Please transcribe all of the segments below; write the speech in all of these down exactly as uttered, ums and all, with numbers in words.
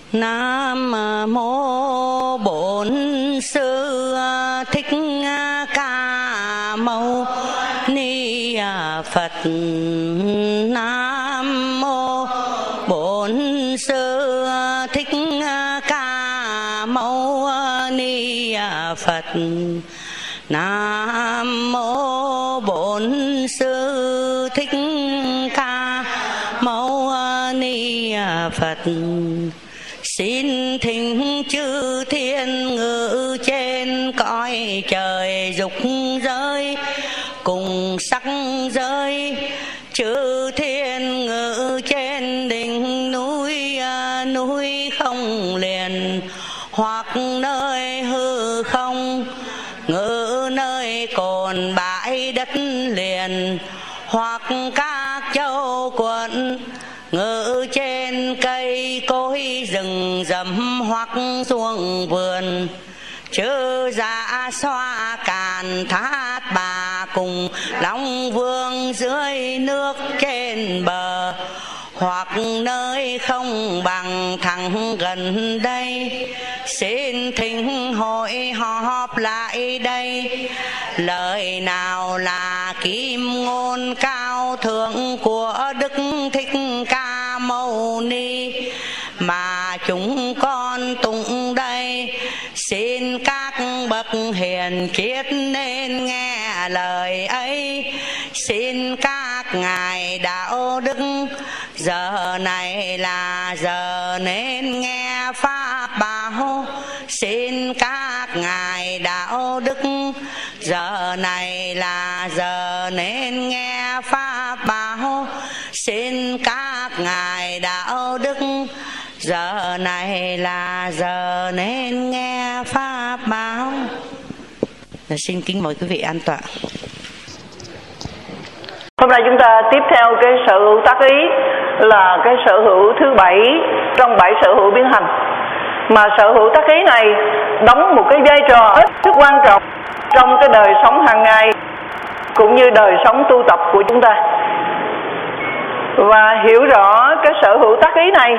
Nam mô Bổn Sư Thích Ca Mâu Ni Phật. Nam mô Bổn Sư Thích Ca Mâu Ni Phật. Nam mô Bổn Sư Thích Ca Mâu Ni Phật. Xin thỉnh chư thiên ngự trên cõi trời dục giới cùng sắc giới, chư thiên ngự trên đỉnh núi núi không liền, hoặc nơi hư không ngự nơi cồn bãi đất liền, hoặc các châu quận ngự trên cây cối rừng rậm, hoặc xuống vườn chư dạ xoa càn thát bà cùng long vương dưới nước trên bờ, hoặc nơi không bằng thẳng gần đây. Xin thỉnh hội họp lại đây, lời nào là kim ngôn cao thượng của Đức Thích Ca Mâu Ni mà chúng con tụng đây. Xin các bậc hiền triết nên nghe lời ấy. Xin các ngài đạo đức giờ này là giờ nên nghe pháp bảo. Xin các ngài đạo đức giờ này là giờ nên nghe pháp bảo. Xin các ngài đạo đức giờ này là giờ nên nghe pháp bảo. Xin kính mời quý vị an tọa. Hôm nay chúng ta tiếp theo cái sở hữu tác ý là cái sở hữu thứ bảy trong bảy sở hữu biến hành. Mà sở hữu tác ý này đóng một cái vai trò hết sức quan trọng trong cái đời sống hàng ngày cũng như đời sống tu tập của chúng ta. Và hiểu rõ cái sở hữu tác ý này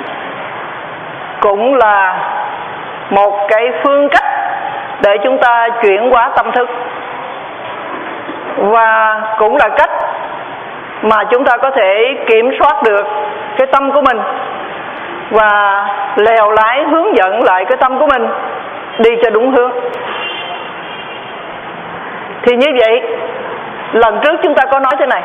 cũng là một cái phương cách để chúng ta chuyển hóa tâm thức, và cũng là cách mà chúng ta có thể kiểm soát được cái tâm của mình và lèo lái hướng dẫn lại cái tâm của mình đi cho đúng hướng. Thì như vậy, lần trước chúng ta có nói thế này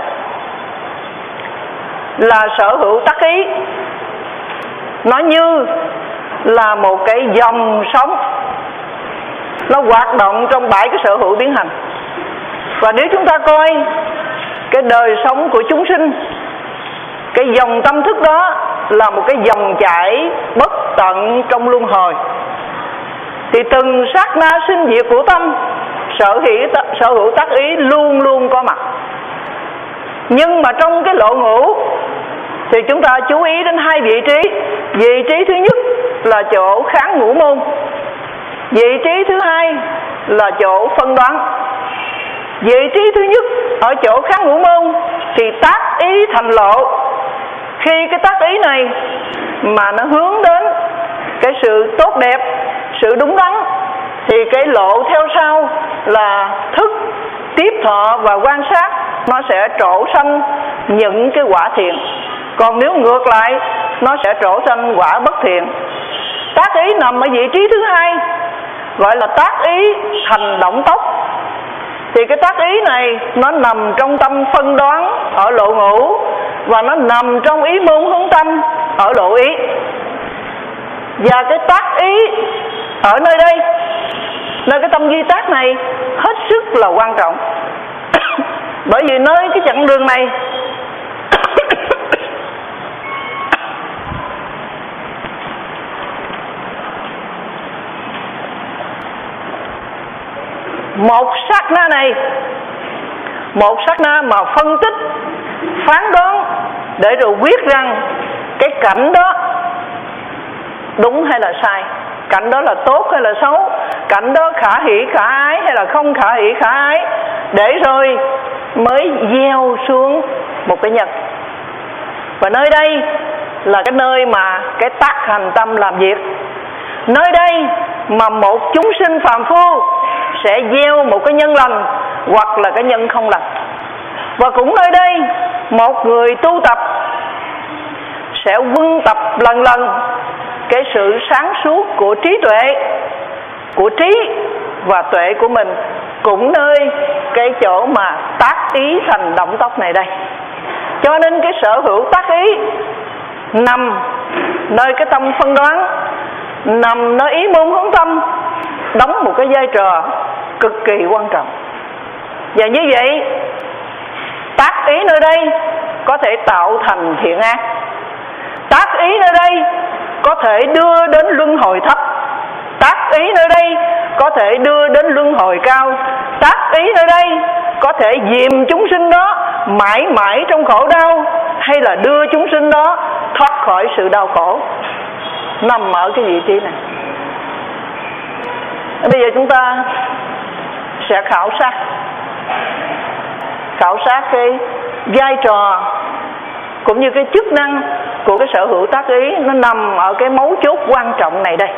là sở hữu tác ý nó như là một cái dòng sóng, nó hoạt động trong bảy cái sở hữu biến hành. Và nếu chúng ta coi cái đời sống của chúng sinh, cái dòng tâm thức đó là một cái dòng chảy bất tận trong luân hồi, thì từng sát na sinh diệt của tâm, sở hữu sở hữu tác ý luôn luôn có mặt. Nhưng mà trong cái lộ ngũ thì chúng ta chú ý đến hai vị trí. Vị trí thứ nhất là chỗ kháng ngũ môn, vị trí thứ hai là chỗ phân đoán. Vị trí thứ nhất ở chỗ kháng ngũ môn thì tác ý thành lộ. Khi cái tác ý này mà nó hướng đến cái sự tốt đẹp, sự đúng đắn, thì cái lộ theo sau là thức, tiếp thọ và quan sát, nó sẽ trổ sanh những cái quả thiện. Còn nếu ngược lại, nó sẽ trổ sanh quả bất thiện. Tác ý nằm ở vị trí thứ hai, gọi là tác ý thành động tốc. Thì cái tác ý này nó nằm trong tâm phân đoán ở lộ ngũ, và nó nằm trong ý môn hướng tâm ở lộ ý. Và cái tác ý ở nơi đây, nơi cái tâm duy tác này hết sức là quan trọng. Bởi vì nơi cái chặng đường này một sát na này, một sát na mà phân tích, phán đoán để rồi quyết rằng cái cảnh đó đúng hay là sai, cảnh đó là tốt hay là xấu, cảnh đó khả hỷ khả ái hay là không khả hỷ khả ái, để rồi mới gieo xuống một cái nhân. Và nơi đây là cái nơi mà cái tác hành tâm làm việc. Nơi đây mà một chúng sinh phàm phu sẽ gieo một cái nhân lành hoặc là cái nhân không lành. Và cũng nơi đây một người tu tập sẽ quân tập lần lần cái sự sáng suốt của trí tuệ, của trí và tuệ của mình, cũng nơi cái chỗ mà tác ý thành động tốc này đây. Cho nên cái sở hữu tác ý nằm nơi cái tâm phân đoán, nằm nơi ý môn hướng tâm, đóng một cái vai trò cực kỳ quan trọng. Và như vậy tác ý nơi đây có thể tạo thành thiện ác, tác ý nơi đây có thể đưa đến luân hồi thấp, tác ý nơi đây có thể đưa đến luân hồi cao, tác ý nơi đây có thể dìm chúng sinh đó mãi mãi trong khổ đau, hay là đưa chúng sinh đó thoát khỏi sự đau khổ, nằm ở cái vị trí này. Bây giờ chúng ta sẽ khảo sát khảo sát cái vai trò cũng như cái chức năng của cái sở hữu tác ý. Nó nằm ở cái mấu chốt quan trọng này đây.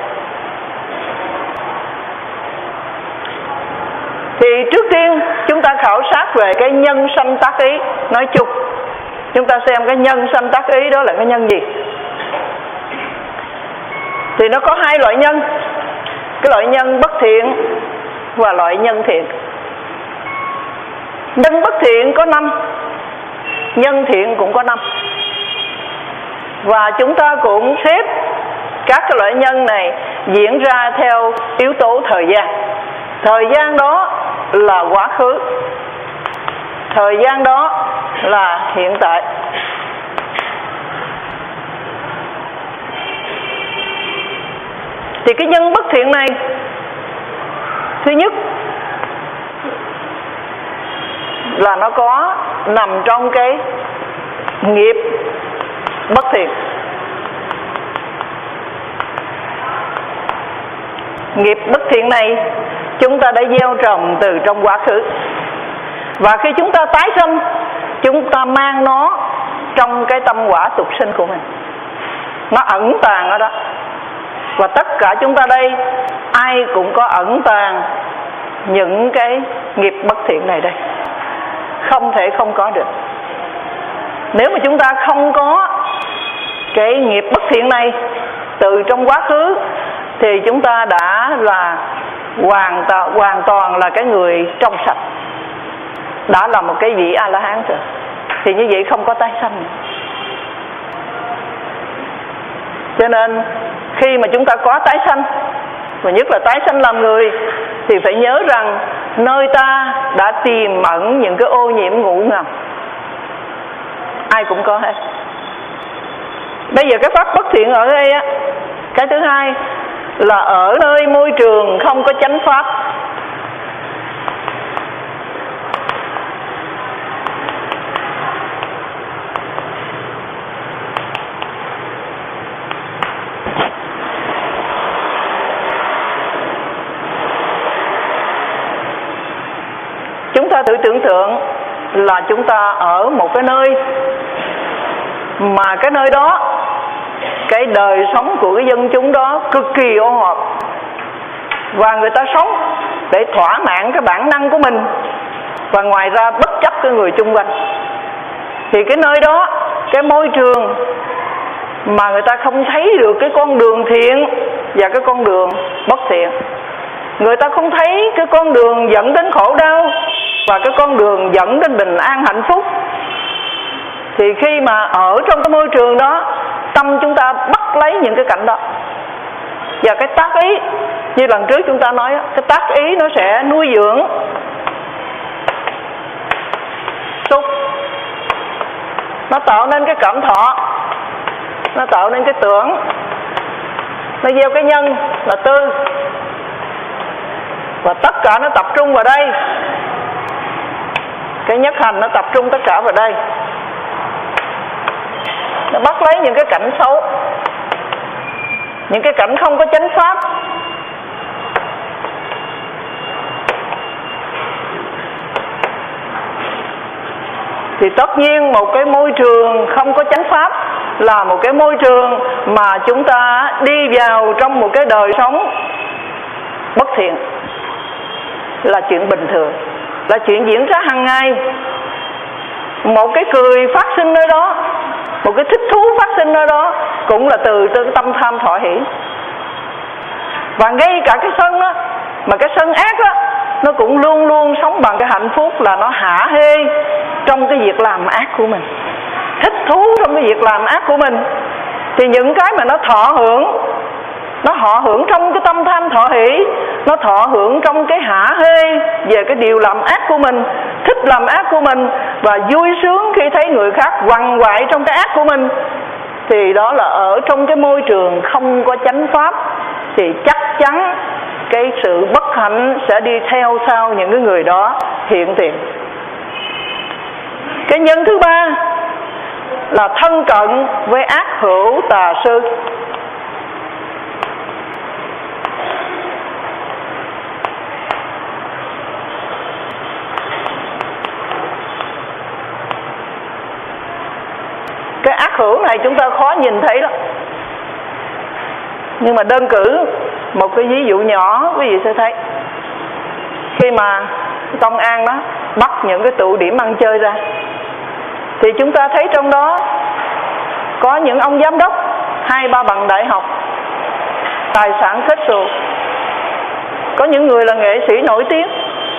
Thì trước tiên chúng ta khảo sát về cái nhân sanh tác ý. Nói chung chúng ta xem cái nhân sanh tác ý đó là cái nhân gì. Thì nó có hai loại nhân, cái loại nhân bất thiện và loại nhân thiện. Nhân bất thiện có năm, nhân thiện cũng có năm. Và chúng ta cũng xếp các cái loại nhân này diễn ra theo yếu tố thời gian. Thời gian đó là quá khứ, thời gian đó là hiện tại. Thì cái nhân bất thiện này, thứ nhất là nó có nằm trong cái nghiệp bất thiện. Nghiệp bất thiện này chúng ta đã gieo trồng từ trong quá khứ, và khi chúng ta tái sinh, chúng ta mang nó trong cái tâm quả tục sinh của mình. Nó ẩn tàng ở đó. Và tất cả chúng ta đây, ai cũng có ẩn tàng những cái nghiệp bất thiện này đây, không thể không có được. Nếu mà chúng ta không có cái nghiệp bất thiện này từ trong quá khứ, thì chúng ta đã là hoàn toàn, hoàn toàn là cái người trong sạch, đã là một cái vị A-la-hán rồi. Thì như vậy không có tái sanh nữa. Cho nên khi mà chúng ta có tái sanh, và nhất là tái sanh làm người, thì phải nhớ rằng nơi ta đã tiềm ẩn những cái ô nhiễm ngủ ngầm. Ai cũng có hết. Bây giờ cái pháp bất thiện ở đây á, cái thứ hai là ở nơi môi trường không có chánh pháp. Chúng ta thử tưởng tượng là chúng ta ở một cái nơi mà cái nơi đó, cái đời sống của cái dân chúng đó cực kỳ ô hợp, và người ta sống để thỏa mãn cái bản năng của mình, và ngoài ra bất chấp cái người chung quanh. Thì cái nơi đó, cái môi trường mà người ta không thấy được cái con đường thiện và cái con đường bất thiện, người ta không thấy cái con đường dẫn đến khổ đau và cái con đường dẫn đến bình an hạnh phúc, thì khi mà ở trong cái môi trường đó, tâm chúng ta bắt lấy những cái cảnh đó. Và cái tác ý, như lần trước chúng ta nói, cái tác ý nó sẽ nuôi dưỡng xúc, nó tạo nên cái cảm thọ, nó tạo nên cái tưởng, nó gieo cái nhân là tư, và tất cả nó tập trung vào đây. Cái nhất hành nó tập trung tất cả vào đây, nó bắt lấy những cái cảnh xấu, những cái cảnh không có chánh pháp. Thì tất nhiên một cái môi trường không có chánh pháp là một cái môi trường mà chúng ta đi vào trong một cái đời sống bất thiện, là chuyện bình thường, là chuyện diễn ra hàng ngày. Một cái cười phát sinh nơi đó, một cái thích thú phát sinh nơi đó cũng là từ từ tâm tham thọ hỷ. Và ngay cả cái sân đó, mà cái sân ác đó, nó cũng luôn luôn sống bằng cái hạnh phúc là nó hả hê trong cái việc làm ác của mình, thích thú trong cái việc làm ác của mình. Thì những cái mà nó thọ hưởng, nó họ hưởng trong cái tâm tham thọ hỷ, nó thọ hưởng trong cái hả hê về cái điều làm ác của mình, thích làm ác của mình, và vui sướng khi thấy người khác quằn quại trong cái ác của mình, thì đó là ở trong cái môi trường không có chánh pháp, thì chắc chắn cái sự bất hạnh sẽ đi theo sau những cái người đó hiện tiền. Cái nhân thứ ba là thân cận với ác hữu tà sư. Cái ác hữu này chúng ta khó nhìn thấy lắm, nhưng mà đơn cử một cái ví dụ nhỏ quý vị sẽ thấy. Khi mà công an đó bắt những cái tụ điểm ăn chơi ra, thì chúng ta thấy trong đó có những ông giám đốc hai ba bằng đại học, tài sản kết xù, có những người là nghệ sĩ nổi tiếng,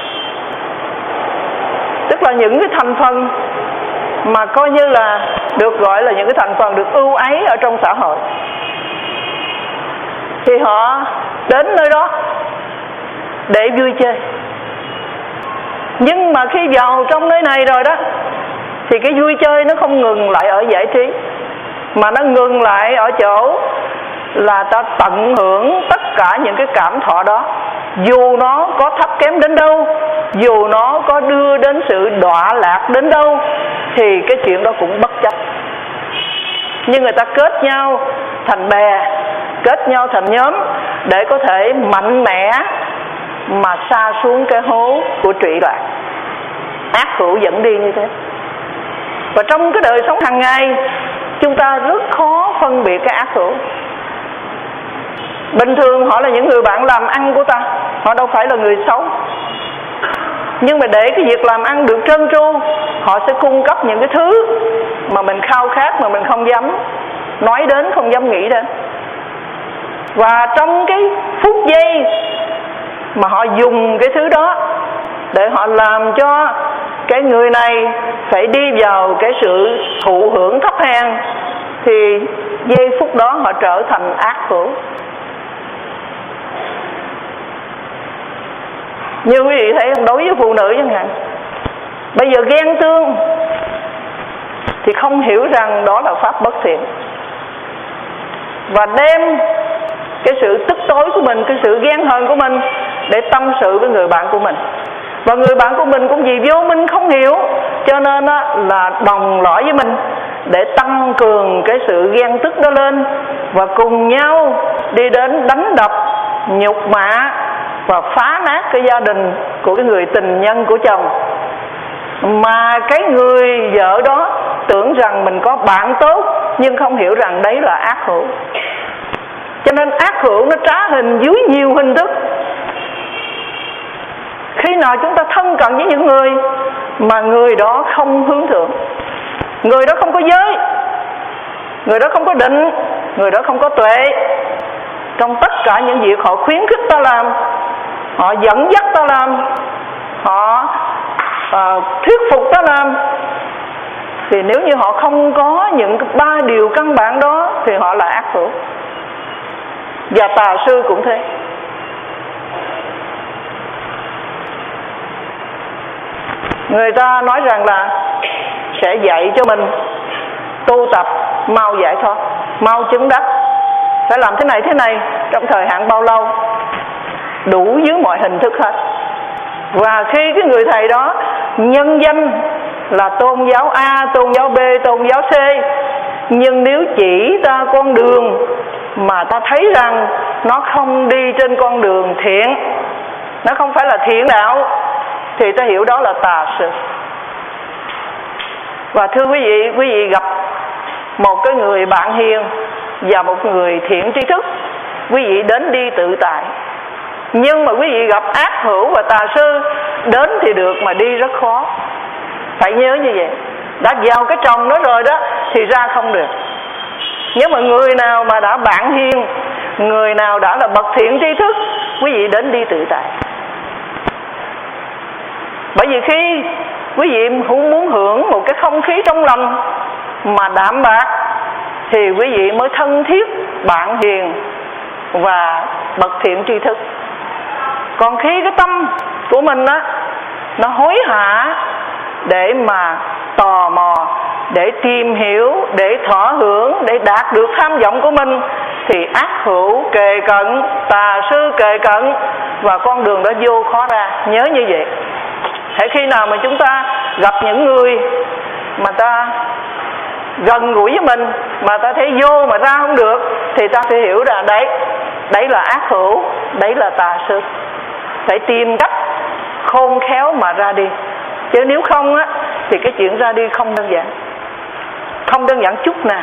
tức là những cái thành phần mà coi như là được gọi là những cái thành phần được ưu ái ở trong xã hội. Thì họ đến nơi đó để vui chơi. Nhưng mà khi vào trong nơi này rồi đó, thì cái vui chơi nó không ngừng lại ở giải trí, mà nó ngừng lại ở chỗ là ta tận hưởng tất cả những cái cảm thọ đó, dù nó có thấp kém đến đâu, dù nó có đưa đến sự đọa lạc đến đâu, thì cái chuyện đó cũng bất chấp. Nhưng người ta kết nhau thành bè, kết nhau thành nhóm để có thể mạnh mẽ mà sa xuống cái hố của trụy lạc, ác hữu dẫn đi như thế. Và trong cái đời sống hàng ngày, chúng ta rất khó phân biệt cái ác hữu. Bình thường họ là những người bạn làm ăn của ta, họ đâu phải là người xấu. Nhưng mà để cái việc làm ăn được trơn tru, họ sẽ cung cấp những cái thứ mà mình khao khát, mà mình không dám nói đến, không dám nghĩ đến. Và trong cái phút giây mà họ dùng cái thứ đó để họ làm cho cái người này phải đi vào cái sự thụ hưởng thấp hèn, thì giây phút đó họ trở thành ác hữu. Như quý vị thấy đối với phụ nữ chẳng hạn, bây giờ ghen tương thì không hiểu rằng đó là pháp bất thiện, và đem cái sự tức tối của mình, cái sự ghen hờn của mình để tâm sự với người bạn của mình. Và người bạn của mình cũng vì vô minh không hiểu, cho nên là đồng lõi với mình để tăng cường cái sự ghen tức đó lên, và cùng nhau đi đến đánh đập, nhục mạ và phá nát cái gia đình của cái người tình nhân của chồng. Mà cái người vợ đó tưởng rằng mình có bạn tốt, nhưng không hiểu rằng đấy là ác hữu. Cho nên ác hữu nó trá hình dưới nhiều hình thức. Khi nào chúng ta thân cận với những người mà người đó không hướng thượng, người đó không có giới, người đó không có định, người đó không có tuệ, trong tất cả những việc họ khuyến khích ta làm, họ dẫn dắt ta làm, họ à, thuyết phục ta làm, thì nếu như họ không có những ba điều căn bản đó thì họ là ác hữu. Và tà sư cũng thế. Người ta nói rằng là sẽ dạy cho mình tu tập mau giải thoát, mau chứng đắc, phải làm thế này thế này trong thời hạn bao lâu, đủ dưới mọi hình thức hết. Và khi cái người thầy đó nhân danh là tôn giáo A, tôn giáo B, tôn giáo C, nhưng nếu chỉ ta con đường mà ta thấy rằng nó không đi trên con đường thiện, nó không phải là thiện đạo, thì ta hiểu đó là tà sư. Và thưa quý vị, quý vị gặp một cái người bạn hiền và một người thiện tri thức, quý vị đến đi tự tại. Nhưng mà quý vị gặp ác hữu và tà sư, đến thì được mà đi rất khó. Phải nhớ như vậy. Đã vào cái trồng đó rồi đó thì ra không được. Nếu mà người nào mà đã bạn hiền, người nào đã là bậc thiện tri thức, quý vị đến đi tự tại. Bởi vì khi quý vị muốn hưởng một cái không khí trong lành mà đạm bạc thì quý vị mới thân thiết, bạn hiền và bậc thiện tri thức. Còn khi cái tâm của mình á, nó hối hả để mà tò mò, để tìm hiểu, để thọ hưởng, để đạt được tham vọng của mình, thì ác hữu kề cận, tà sư kề cận, và con đường đó vô khó ra. Nhớ như vậy. Hễ khi nào mà chúng ta gặp những người mà ta gần gũi với mình, mà ta thấy vô mà ra không được, thì ta phải hiểu rằng đấy, đấy là ác hữu, đấy là tà sư. Phải tìm cách khôn khéo mà ra đi. Chứ nếu không á, thì cái chuyện ra đi không đơn giản. Không đơn giản chút nào.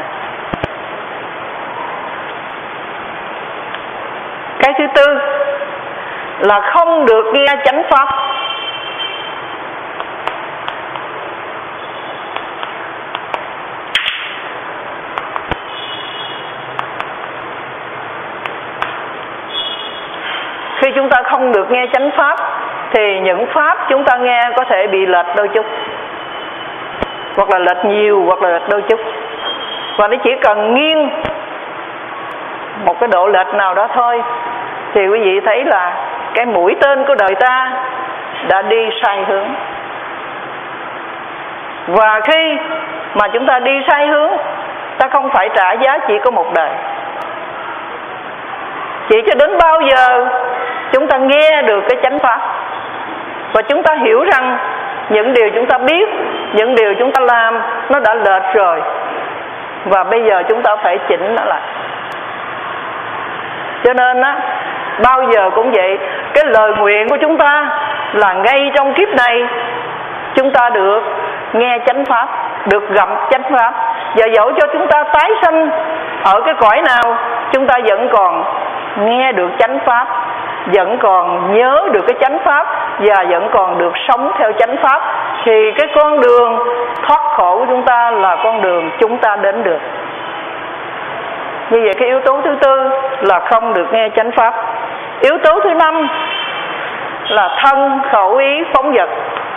Cái thứ tư là không được nghe chánh pháp. Khi chúng ta không được nghe chánh pháp thì những pháp chúng ta nghe có thể bị lệch đôi chút, hoặc là lệch nhiều, hoặc là lệch đôi chút. Và nó chỉ cần nghiêng một cái độ lệch nào đó thôi thì quý vị thấy là cái mũi tên của đời ta đã đi sai hướng. Và khi mà chúng ta đi sai hướng, ta không phải trả giá chỉ có một đời. Chỉ cho đến bao giờ chúng ta nghe được cái chánh pháp và chúng ta hiểu rằng những điều chúng ta biết, những điều chúng ta làm nó đã lệch rồi, và bây giờ chúng ta phải chỉnh nó lại. Cho nên á, bao giờ cũng vậy, cái lời nguyện của chúng ta là ngay trong kiếp này chúng ta được nghe chánh pháp, được gặp chánh pháp. Và dẫu cho chúng ta tái sanh ở cái cõi nào, chúng ta vẫn còn nghe được chánh pháp, vẫn còn nhớ được cái chánh pháp, và vẫn còn được sống theo chánh pháp. Thì cái con đường thoát khổ của chúng ta là con đường chúng ta đến được. Như vậy cái yếu tố thứ tư là không được nghe chánh pháp. Yếu tố thứ năm là thân khẩu ý phóng dật.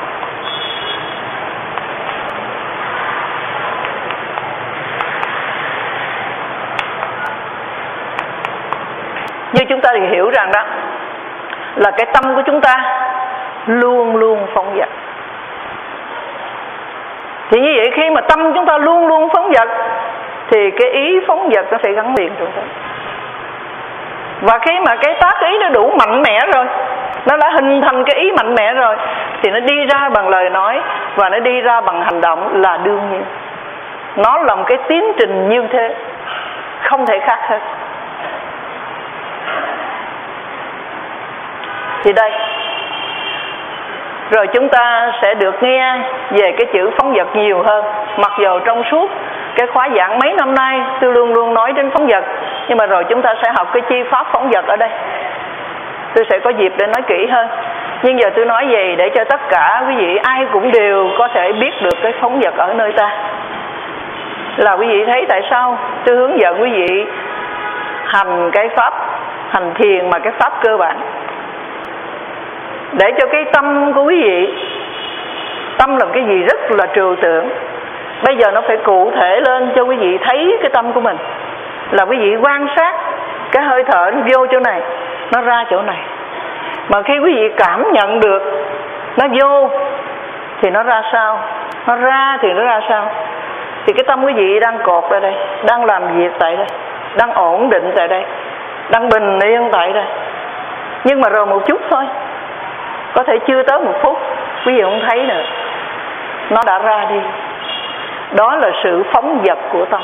Như chúng ta thì hiểu rằng đó là cái tâm của chúng ta luôn luôn phóng dật. Thì như vậy khi mà tâm chúng ta luôn luôn phóng dật thì cái ý phóng dật nó phải gắn liền rồi đó. Và khi mà cái tác ý nó đủ mạnh mẽ rồi, nó đã hình thành cái ý mạnh mẽ rồi, thì nó đi ra bằng lời nói và nó đi ra bằng hành động là đương nhiên. Nó là một cái tiến trình như thế, không thể khác hết. Thì đây, rồi chúng ta sẽ được nghe về cái chữ phóng dật nhiều hơn. Mặc dù trong suốt cái khóa giảng mấy năm nay tôi luôn luôn nói đến phóng dật, nhưng mà rồi chúng ta sẽ học cái chi pháp phóng dật ở đây. Tôi sẽ có dịp để nói kỹ hơn. Nhưng giờ tôi nói về để cho tất cả quý vị ai cũng đều có thể biết được cái phóng dật ở nơi ta. Là quý vị thấy tại sao tôi hướng dẫn quý vị hành cái pháp, hành thiền mà cái pháp cơ bản, để cho cái tâm của quý vị, tâm là cái gì rất là trừu tượng. Bây giờ nó phải cụ thể lên cho quý vị thấy cái tâm của mình. Là quý vị quan sát cái hơi thở nó vô chỗ này, nó ra chỗ này. Mà khi quý vị cảm nhận được nó vô thì nó ra sao, nó ra thì nó ra sao, thì cái tâm quý vị đang cột ra đây, đang làm việc tại đây, đang ổn định tại đây, đang bình yên tại đây. Nhưng mà rồi một chút thôi, có thể chưa tới một phút, quý vị không thấy nữa, nó đã ra đi. Đó là sự phóng dật của tâm.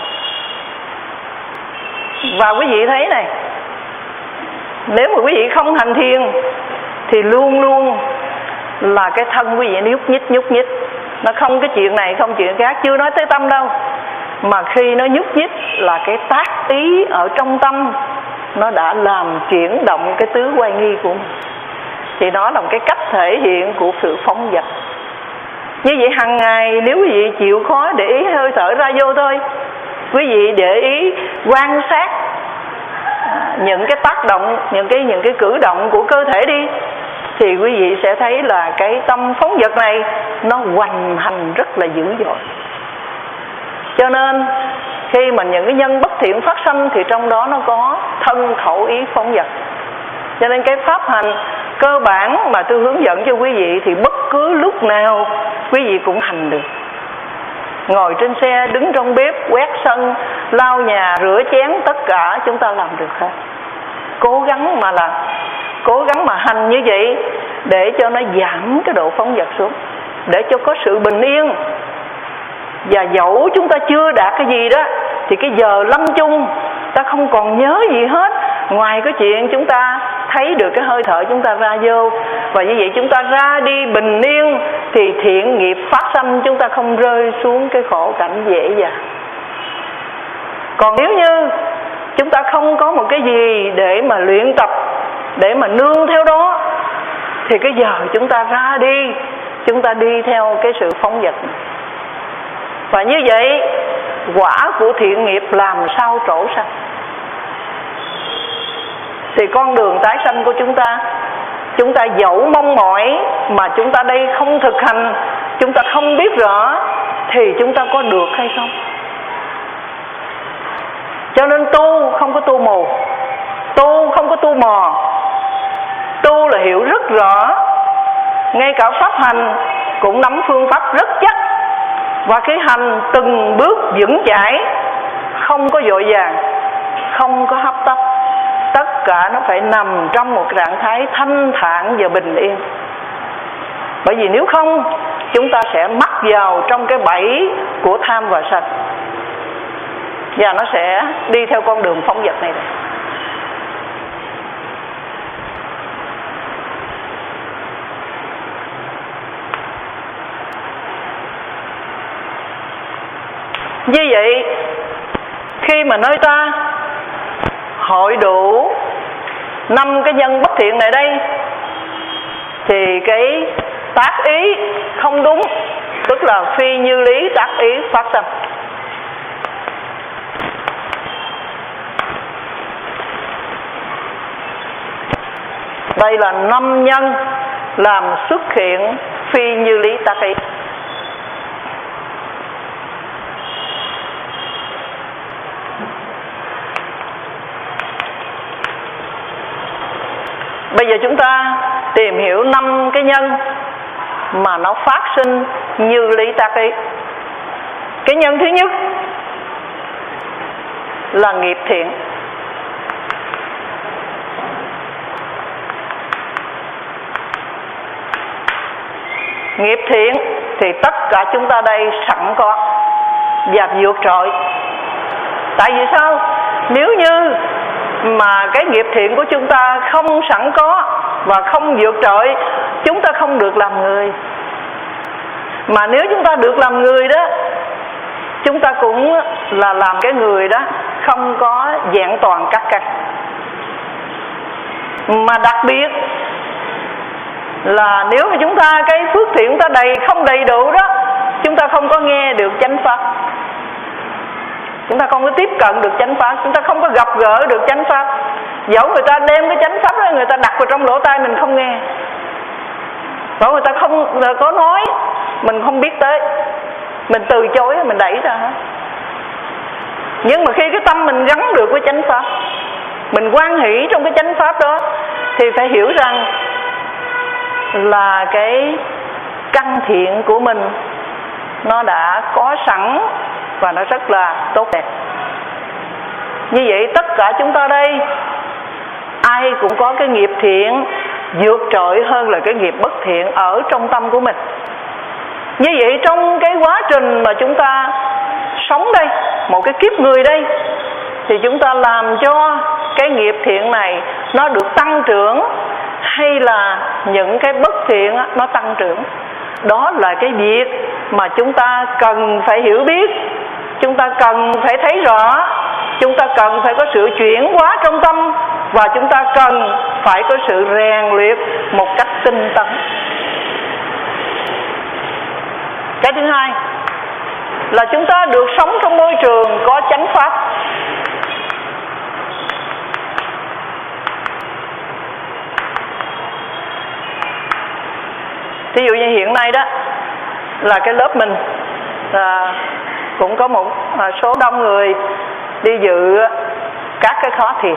Và quý vị thấy này, nếu mà quý vị không hành thiền thì luôn luôn là cái thân quý vị nhúc nhích nhúc nhích. Nó không cái chuyện này không chuyện khác. Chưa nói tới tâm đâu, mà khi nó nhúc nhích là cái tác ý ở trong tâm, nó đã làm chuyển động cái tứ quay nghi của mình. Thì đó là một cái cách thể hiện của sự phóng dật. Như vậy hàng ngày nếu quý vị chịu khó để ý hơi thở ra vô thôi, quý vị để ý quan sát những cái tác động, những cái những cái cử động của cơ thể đi, thì quý vị sẽ thấy là cái tâm phóng dật này nó hoành hành rất là dữ dội. Cho nên khi mà những cái nhân bất thiện phát sanh thì trong đó nó có thân khẩu ý phóng dật. Cho nên cái pháp hành cơ bản mà tôi hướng dẫn cho quý vị thì bất cứ lúc nào quý vị cũng hành được. Ngồi trên xe, đứng trong bếp, quét sân, lau nhà, rửa chén, tất cả chúng ta làm được hết. Cố gắng mà làm, cố gắng mà hành như vậy để cho nó giảm cái độ phóng dật xuống, để cho có sự bình yên. Và dẫu chúng ta chưa đạt cái gì đó thì cái giờ lâm chung ta không còn nhớ gì hết, ngoài cái chuyện chúng ta thấy được cái hơi thở chúng ta ra vô. Và như vậy chúng ta ra đi bình yên thì thiện nghiệp phát sanh, chúng ta không rơi xuống cái khổ cảnh dễ dàng. Còn nếu như chúng ta không có một cái gì để mà luyện tập, để mà nương theo đó, thì cái giờ chúng ta ra đi, chúng ta đi theo cái sự phóng dật. Và như vậy quả của thiện nghiệp làm sao trổ sanh. Thì con đường tái sanh của chúng ta, chúng ta dẫu mong mỏi mà chúng ta đây không thực hành, chúng ta không biết rõ thì chúng ta có được hay không. Cho nên tu không có tu mù, tu không có tu mò. Tu là hiểu rất rõ, ngay cả pháp hành cũng nắm phương pháp rất chắc. Và cái hành từng bước vững chãi, không có vội vàng, không có hấp tấp. Tất cả nó phải nằm trong một trạng thái thanh thản và bình yên. Bởi vì nếu không, chúng ta sẽ mắc vào trong cái bẫy của tham và sân, và nó sẽ đi theo con đường phóng dật này. Như vậy, khi mà nơi ta hội đủ năm cái nhân bất thiện này đây, thì cái tác ý không đúng, tức là phi như lý tác ý phát sanh. Đây là năm nhân làm xuất hiện phi như lý tác ý. Bây giờ chúng ta tìm hiểu năm cái nhân mà nó phát sinh như lý tác ý. Cái nhân thứ nhất là nghiệp thiện. Nghiệp thiện thì tất cả chúng ta đây sẵn có và vượt trội. Tại vì sao? Nếu như mà cái nghiệp thiện của chúng ta không sẵn có và không vượt trội, chúng ta không được làm người. Mà nếu chúng ta được làm người đó, chúng ta cũng là làm cái người đó không có vẹn toàn các căn. Mà đặc biệt là nếu mà chúng ta cái phước thiện ta đầy không đầy đủ đó, chúng ta không có nghe được chánh pháp, chúng ta không có tiếp cận được chánh pháp, chúng ta không có gặp gỡ được chánh pháp. Dẫu người ta đem cái chánh pháp đó, người ta đặt vào trong lỗ tai mình không nghe, dẫu người ta không người ta có nói mình không biết tới, mình từ chối, mình đẩy ra hết. Nhưng mà khi cái tâm mình gắn được với chánh pháp, mình hoan hỷ trong cái chánh pháp đó, thì phải hiểu rằng là cái căn thiện của mình nó đã có sẵn và nó rất là tốt đẹp. Như vậy tất cả chúng ta đây ai cũng có cái nghiệp thiện vượt trội hơn là cái nghiệp bất thiện ở trong tâm của mình. Như vậy trong cái quá trình mà chúng ta sống đây, một cái kiếp người đây, thì chúng ta làm cho cái nghiệp thiện này nó được tăng trưởng, hay là những cái bất thiện nó tăng trưởng. Đó là cái việc mà chúng ta cần phải hiểu biết chúng ta cần phải thấy rõ, chúng ta cần phải có sự chuyển hóa trong tâm, và chúng ta cần phải có sự rèn luyện một cách tinh tấn. Cái thứ hai là chúng ta được sống trong môi trường có chánh pháp. Ví dụ như hiện nay đó là cái lớp mình là cũng có một số đông người đi dự các cái khóa thiền,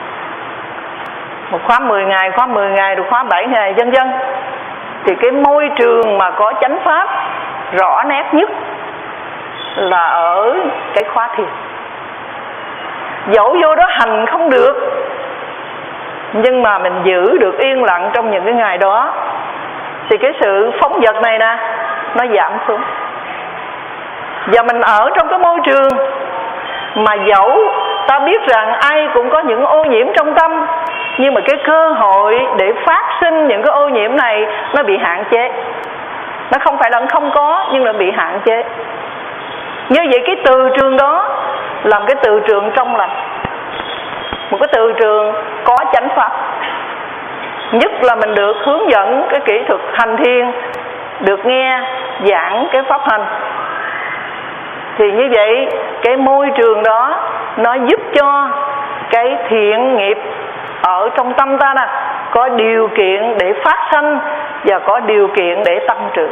một khóa mười ngày, khóa mười ngày, rồi khóa bảy ngày, vân vân. Thì cái môi trường mà có chánh pháp rõ nét nhất là ở cái khóa thiền. Dẫu vô đó hành không được, nhưng mà mình giữ được yên lặng trong những cái ngày đó, thì cái sự phóng dật này nè nó giảm xuống. Và mình ở trong cái môi trường mà dẫu ta biết rằng ai cũng có những ô nhiễm trong tâm, nhưng mà cái cơ hội để phát sinh những cái ô nhiễm này nó bị hạn chế. Nó không phải là không có, nhưng nó bị hạn chế. Như vậy cái từ trường đó làm cái từ trường trong lành, một cái từ trường có chánh pháp. Nhất là mình được hướng dẫn cái kỹ thuật hành thiền, được nghe giảng cái pháp hành, thì như vậy cái môi trường đó nó giúp cho cái thiện nghiệp ở trong tâm ta nè có điều kiện để phát sanh và có điều kiện để tăng trưởng.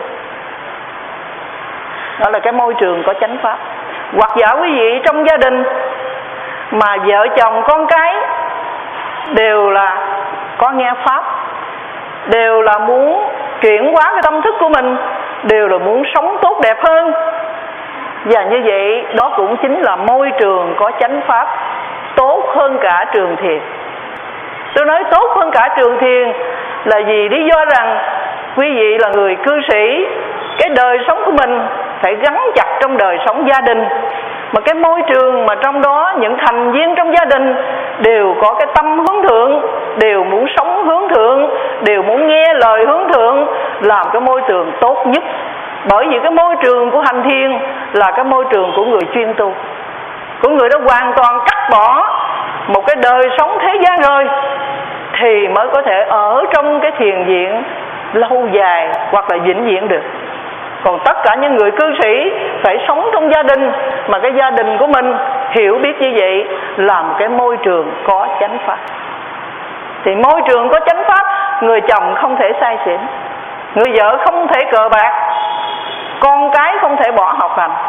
Đó là cái môi trường có chánh pháp. Hoặc giả quý vị trong gia đình mà vợ chồng con cái đều là có nghe pháp, đều là muốn chuyển hóa cái tâm thức của mình, đều là muốn sống tốt đẹp hơn, và như vậy đó cũng chính là môi trường có chánh pháp, tốt hơn cả trường thiền. Tôi nói tốt hơn cả trường thiền là vì lý do rằng quý vị là người cư sĩ, cái đời sống của mình phải gắn chặt trong đời sống gia đình, mà cái môi trường mà trong đó những thành viên trong gia đình đều có cái tâm hướng thượng, đều muốn sống hướng thượng, đều muốn nghe lời hướng thượng, làm cái môi trường tốt nhất. Bởi vì cái môi trường của hành thiền là cái môi trường của người chuyên tu, của người đó hoàn toàn cắt bỏ một cái đời sống thế gian rồi, thì mới có thể ở trong cái thiền viện lâu dài hoặc là vĩnh viễn được. Còn tất cả những người cư sĩ phải sống trong gia đình, mà cái gia đình của mình hiểu biết như vậy là một cái môi trường có chánh pháp. Thì môi trường có chánh pháp, người chồng không thể sai xỉn, người vợ không thể cờ bạc, con cái không thể bỏ học hành,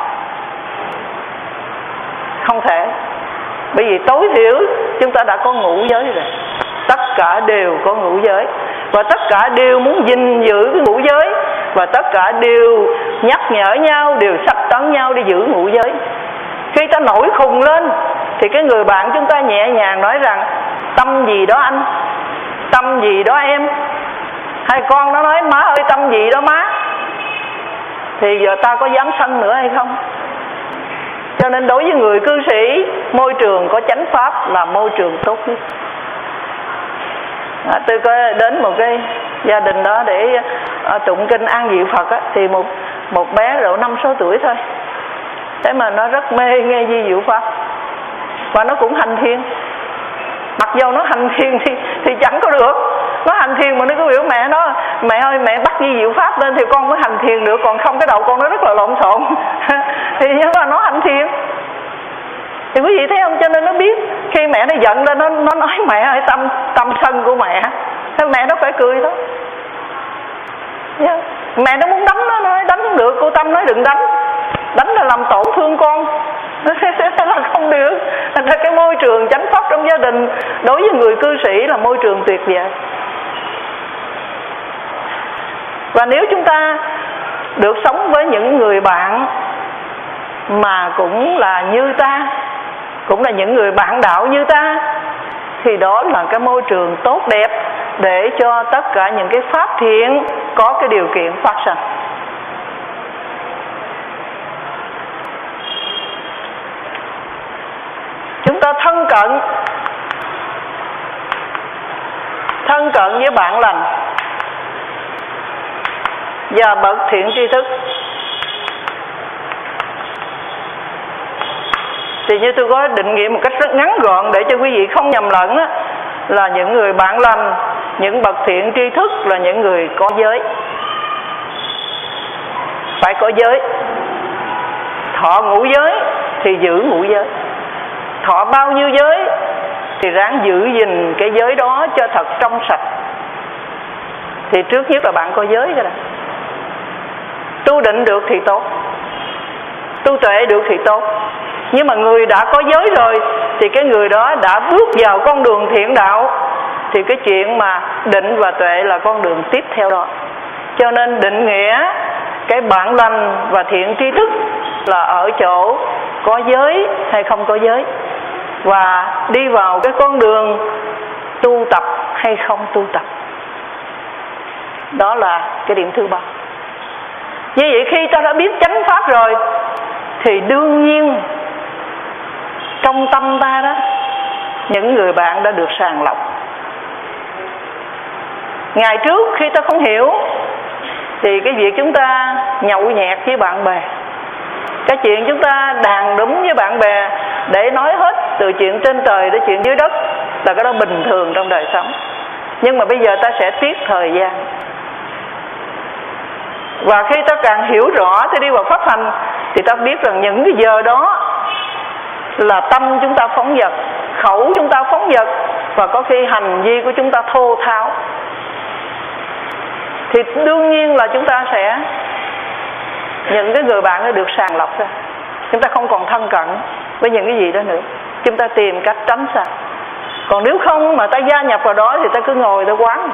không thể. Bởi vì tối thiểu chúng ta đã có ngũ giới rồi, tất cả đều có ngũ giới, và tất cả đều muốn gìn giữ cái ngũ giới, và tất cả đều nhắc nhở nhau, đều sách tấn nhau để giữ ngũ giới. Khi ta nổi khùng lên thì cái người bạn chúng ta nhẹ nhàng nói rằng tâm gì đó anh, tâm gì đó em, hay con nó nói má ơi tâm gì đó má, thì giờ ta có dám sân nữa hay không? Cho nên đối với người cư sĩ, môi trường có chánh pháp là môi trường tốt nhất. À, tôi có đến một cái gia đình đó để à, tụng kinh an vị Phật á, thì một một bé độ năm sáu tuổi thôi, thế mà nó rất mê nghe di diệu pháp, và nó cũng hành thiền. Mặc dù nó hành thiền thì thì chẳng có được, nó hành thiền mà nó cứ biểu mẹ nó mẹ ơi mẹ bắt di diệu pháp lên thì con mới hành thiền được, còn không cái đầu con nó rất là lộn xộn. Thì nhưng mà nó hành thiền, thì quý vị thấy không? Cho nên nó biết khi mẹ nó giận lên, nó nó nói mẹ ơi tâm tâm sân của mẹ, thế mẹ nó phải cười thôi. Yeah. Mẹ nó muốn đánh nó nói đánh không được, cô Tâm nói đừng đánh, đánh là làm tổn thương con. Thế là không được. Thành ra cái môi trường chánh pháp trong gia đình đối với người cư sĩ là môi trường tuyệt vời. Và nếu chúng ta được sống với những người bạn mà cũng là như ta, cũng là những người bạn đạo như ta, thì đó là cái môi trường tốt đẹp để cho tất cả những cái pháp thiện có cái điều kiện phát sinh. Chúng ta thân cận thân cận với bạn lành và bậc thiện tri thức, Thì như tôi có định nghĩa một cách rất ngắn gọn để cho quý vị không nhầm lẫn á, là những người bạn lành, những bậc thiện tri thức là những người có giới. Phải có giới. Thọ ngũ giới thì giữ ngũ giới. Thọ bao nhiêu giới thì ráng giữ gìn cái giới đó cho thật trong sạch. Thì trước nhất là bạn có giới cái đó. Tu định được thì tốt, tu tuệ được thì tốt. Nhưng mà người đã có giới rồi thì cái người đó đã bước vào con đường thiện đạo, thì cái chuyện mà định và tuệ là con đường tiếp theo đó. Cho nên định nghĩa cái bạn lành và thiện tri thức là ở chỗ có giới hay không có giới, và đi vào cái con đường tu tập hay không tu tập. Đó là cái điểm thứ ba. Như vậy khi ta đã biết chánh pháp rồi thì đương nhiên trong tâm ta đó, những người bạn đã được sàng lọc. Ngày trước khi ta không hiểu thì cái việc chúng ta nhậu nhẹt với bạn bè, cái chuyện chúng ta đàn đúm với bạn bè để nói hết từ chuyện trên trời đến chuyện dưới đất là cái đó bình thường trong đời sống. Nhưng mà bây giờ ta sẽ tiếc thời gian. Và khi ta càng hiểu rõ thì đi vào pháp hành thì ta biết rằng những cái giờ đó là tâm chúng ta phóng dật, khẩu chúng ta phóng dật, và có khi hành vi của chúng ta thô tháo. Thì đương nhiên là chúng ta sẽ, những cái người bạn đó được sàng lọc ra. Chúng ta không còn thân cận với những cái gì đó nữa. Chúng ta tìm cách tránh xa. Còn nếu không mà ta gia nhập vào đó thì ta cứ ngồi ta quán.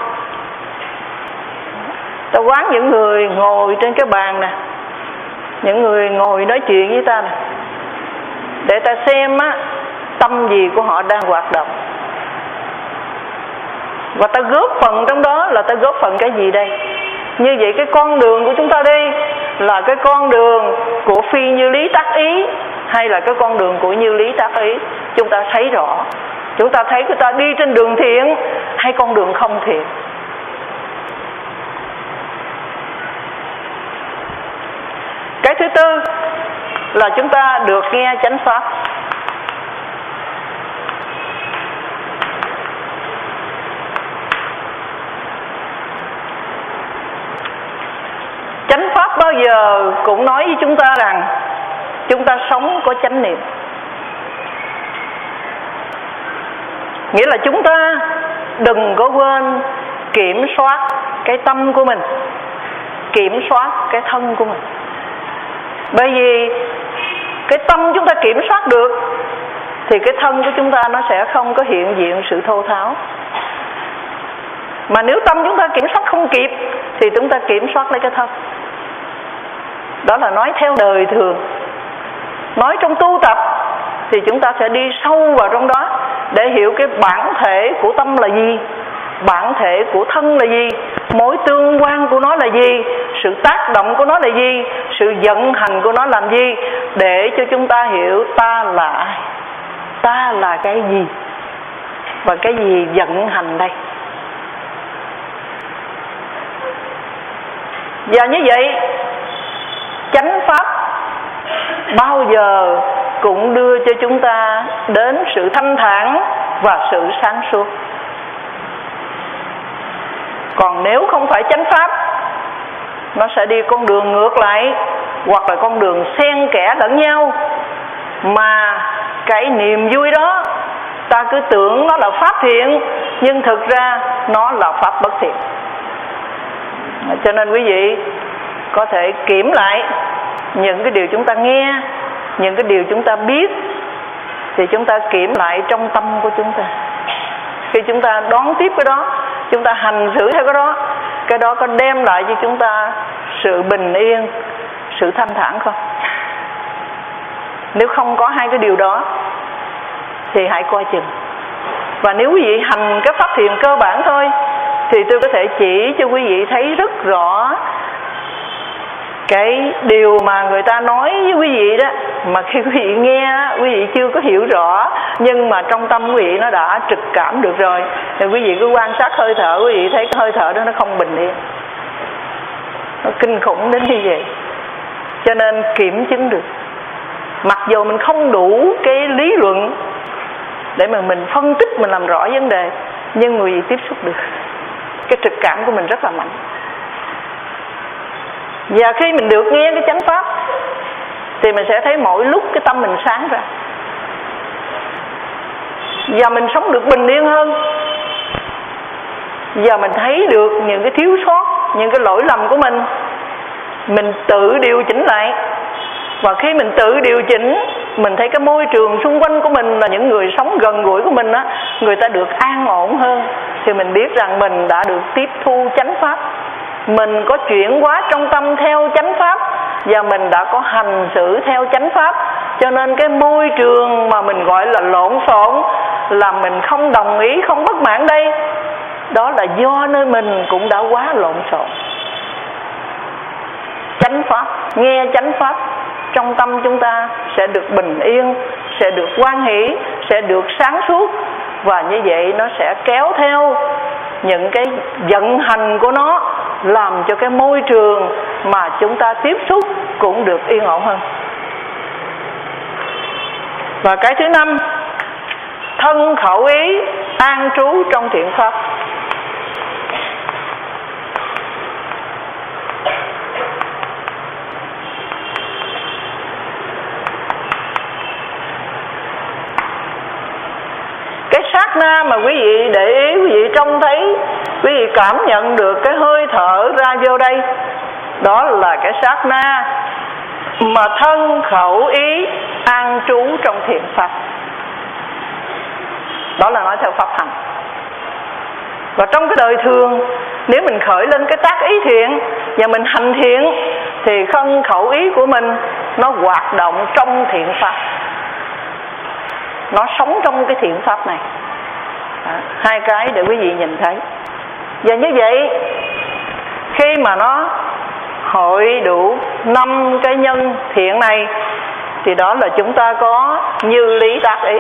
Ta quán những người ngồi trên cái bàn nè, những người ngồi nói chuyện với ta nè, để ta xem á, tâm gì của họ đang hoạt động. Và ta góp phần trong đó là ta góp phần cái gì đây? Như vậy cái con đường của chúng ta đi là cái con đường của phi như lý tác ý hay là cái con đường của như lý tác ý? Chúng ta thấy rõ. Chúng ta thấy người ta đi trên đường thiện hay con đường không thiện. Cái thứ tư là chúng ta được nghe chánh pháp. Chánh pháp bao giờ cũng nói với chúng ta rằng chúng ta sống có chánh niệm. Nghĩa là chúng ta đừng có quên kiểm soát cái tâm của mình, kiểm soát cái thân của mình. Bởi vì cái tâm chúng ta kiểm soát được thì cái thân của chúng ta nó sẽ không có hiện diện sự thô tháo. Mà nếu tâm chúng ta kiểm soát không kịp thì chúng ta kiểm soát lấy cái thân. Đó là nói theo đời thường. Nói trong tu tập thì chúng ta sẽ đi sâu vào trong đó để hiểu cái bản thể của tâm là gì, bản thể của thân là gì, mối tương quan của nó là gì, sự tác động của nó là gì, sự vận hành của nó làm gì, để cho chúng ta hiểu ta là ai, ta là cái gì và cái gì vận hành đây. Và như vậy chánh pháp bao giờ cũng đưa cho chúng ta đến sự thanh thản và sự sáng suốt. Còn nếu không phải chánh pháp, nó sẽ đi con đường ngược lại, hoặc là con đường xen kẽ lẫn nhau. Mà cái niềm vui đó ta cứ tưởng nó là pháp thiện, nhưng thực ra nó là pháp bất thiện. Cho nên quý vị có thể kiểm lại những cái điều chúng ta nghe, những cái điều chúng ta biết, thì chúng ta kiểm lại trong tâm của chúng ta. Khi chúng ta đón tiếp cái đó, chúng ta hành xử theo cái đó, cái đó có đem lại cho chúng ta sự bình yên, sự thanh thản không? Nếu không có hai cái điều đó thì hãy coi chừng. Và nếu quý vị hành cái pháp thiền cơ bản thôi thì tôi có thể chỉ cho quý vị thấy rất rõ cái điều mà người ta nói với quý vị đó, mà khi quý vị nghe quý vị chưa có hiểu rõ, nhưng mà trong tâm quý vị nó đã trực cảm được rồi. Thì quý vị cứ quan sát hơi thở, quý vị thấy cái hơi thở đó nó không bình yên, nó kinh khủng đến như vậy. Cho nên kiểm chứng được. Mặc dù mình không đủ cái lý luận để mà mình phân tích, mình làm rõ vấn đề, nhưng người tiếp xúc được, cái trực cảm của mình rất là mạnh. Và khi mình được nghe cái chánh pháp thì mình sẽ thấy mỗi lúc cái tâm mình sáng ra, và mình sống được bình yên hơn. Và mình thấy được những cái thiếu sót, những cái lỗi lầm của mình, mình tự điều chỉnh lại. Và khi mình tự điều chỉnh, mình thấy cái môi trường xung quanh của mình là những người sống gần gũi của mình á, người ta được an ổn hơn, thì mình biết rằng mình đã được tiếp thu chánh pháp, mình có chuyển hóa trong tâm theo chánh pháp, và mình đã có hành xử theo chánh pháp. Cho nên cái môi trường mà mình gọi là lộn xộn, là mình không đồng ý, không bất mãn đây, đó là do nơi mình cũng đã quá lộn xộn. Chánh pháp, nghe chánh pháp, trong tâm chúng ta sẽ được bình yên, sẽ được hoan hỷ, sẽ được sáng suốt. Và như vậy nó sẽ kéo theo những cái vận hành của nó, làm cho cái môi trường mà chúng ta tiếp xúc cũng được yên ổn hơn. Và cái thứ năm, thân khẩu ý an trú trong thiện pháp. Cái sát na mà quý vị để ý, quý vị trông thấy, quý vị cảm nhận được cái hơi thở ra vô đây, đó là cái sát na mà thân khẩu ý an trú trong thiện pháp. Đó là nói theo pháp hành. Và trong cái đời thường, nếu mình khởi lên cái tác ý thiện và mình hành thiện, thì thân khẩu ý của mình nó hoạt động trong thiện pháp, nó sống trong cái thiện pháp này. À, hai cái để quý vị nhìn thấy. Và như vậy, khi mà nó hội đủ năm cái nhân thiện này, thì đó là chúng ta có như lý tác ý.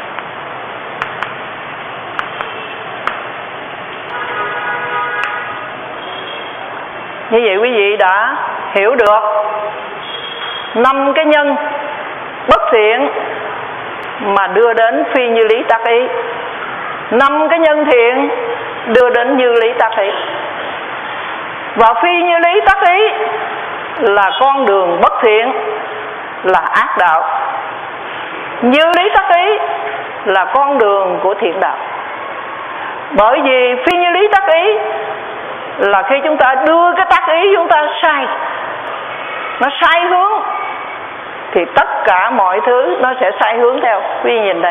Như vậy quý vị đã hiểu được năm cái nhân bất thiện mà đưa đến phi như lý tác ý, năm cái nhân thiện đưa đến như lý tác ý. Và phi như lý tác ý là con đường bất thiện, là ác đạo. Như lý tác ý là con đường của thiện đạo. Bởi vì phi như lý tác ý là khi chúng ta đưa cái tác ý chúng ta sai, nó sai hướng, thì tất cả mọi thứ nó sẽ sai hướng theo. Quý vị nhìn đây,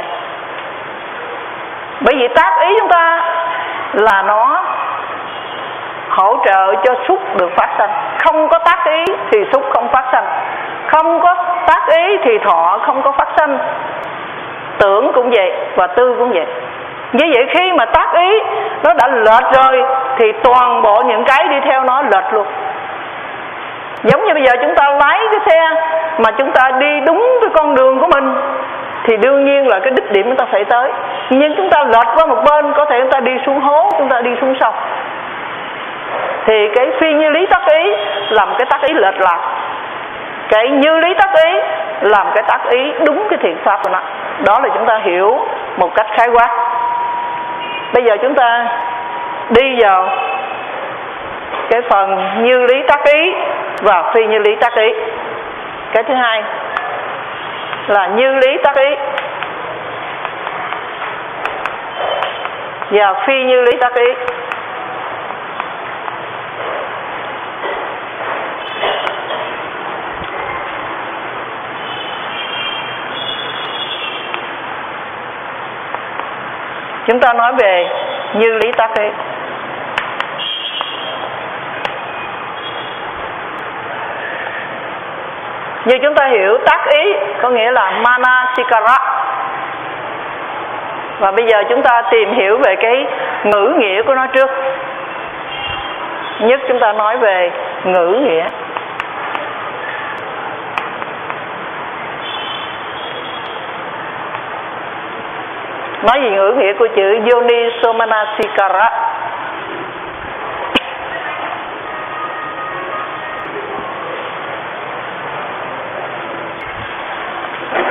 bởi vì tác ý chúng ta là nó hỗ trợ cho xúc được phát sanh. Không có tác ý thì xúc không phát sanh, không có tác ý thì thọ không có phát sanh, tưởng cũng vậy và tư cũng vậy. Như vậy khi mà tác ý nó đã lệch rồi thì toàn bộ những cái đi theo nó lệch luôn. Giống như bây giờ chúng ta lái cái xe mà chúng ta đi đúng cái con đường của mình thì đương nhiên là cái đích điểm chúng ta phải tới. Nhưng chúng ta lệch qua một bên, có thể chúng ta đi xuống hố, chúng ta đi xuống sông. Thì cái phi như lý tác ý làm cái tác ý lệch lạc, cái như lý tác ý làm cái tác ý đúng cái thiện pháp của nó. Đó là chúng ta hiểu một cách khái quát. Bây giờ chúng ta đi vào cái phần như lý tác ý và phi như lý tác ý. Cái thứ hai là như lý tác ý và phi như lý tác ý. Chúng ta nói về như lý tác ý. Như chúng ta hiểu tác ý có nghĩa là manasikara. Và bây giờ chúng ta tìm hiểu về cái ngữ nghĩa của nó trước. Nhất chúng ta nói về ngữ nghĩa. Nói gì ngữ nghĩa của chữ Yonisoomanasikara?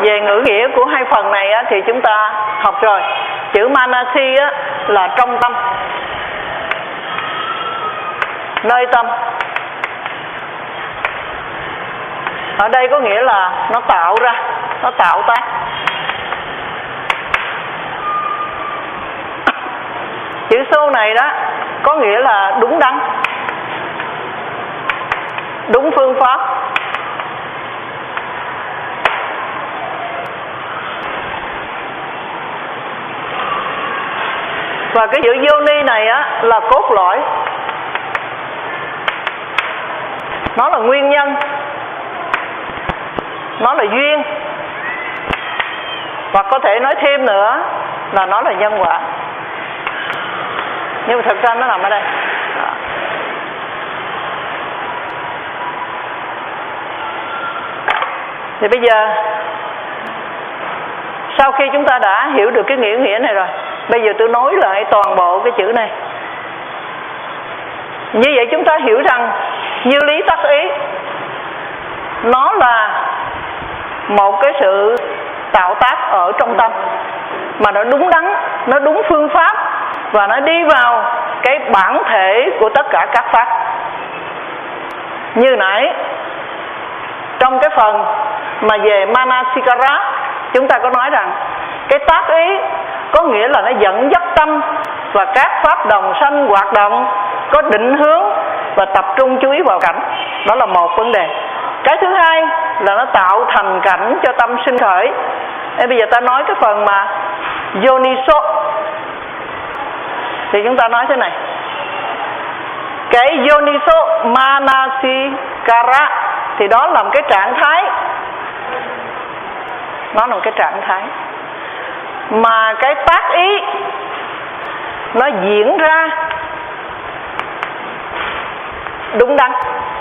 về ngữ nghĩa của hai phần này á, thì chúng ta học rồi. Chữ Manasi á, là trong tâm, nơi tâm. Ở đây có nghĩa là nó tạo ra, nó tạo tác. Chữ số này đó có nghĩa là đúng đắn, đúng phương pháp. Và cái chữ yoni này á là cốt lõi, nó là nguyên nhân, nó là duyên, và có thể nói thêm nữa là nó là nhân quả. Nhưng mà thật ra nó nằm ở đây. Đó. Thì bây giờ sau khi chúng ta đã hiểu được cái nghĩa nghĩa này rồi, bây giờ tôi nói lại toàn bộ cái chữ này. Như vậy chúng ta hiểu rằng như lý tác ý, nó là một cái sự tạo tác ở trong tâm, mà nó đúng đắn, nó đúng phương pháp, và nó đi vào cái bản thể của tất cả các pháp. Như nãy trong cái phần mà về Manasikara, chúng ta có nói rằng cái tác ý có nghĩa là nó dẫn dắt tâm và các pháp đồng sanh hoạt động, có định hướng và tập trung chú ý vào cảnh. Đó là một vấn đề. Cái thứ hai là nó tạo thành cảnh cho tâm sinh khởi. Thế bây giờ ta nói cái phần mà Yoniso, thì chúng ta nói thế này. Cái Yoniso Manasikara thì đó là một cái trạng thái, nó là một cái trạng thái mà cái tác ý nó diễn ra đúng đắn,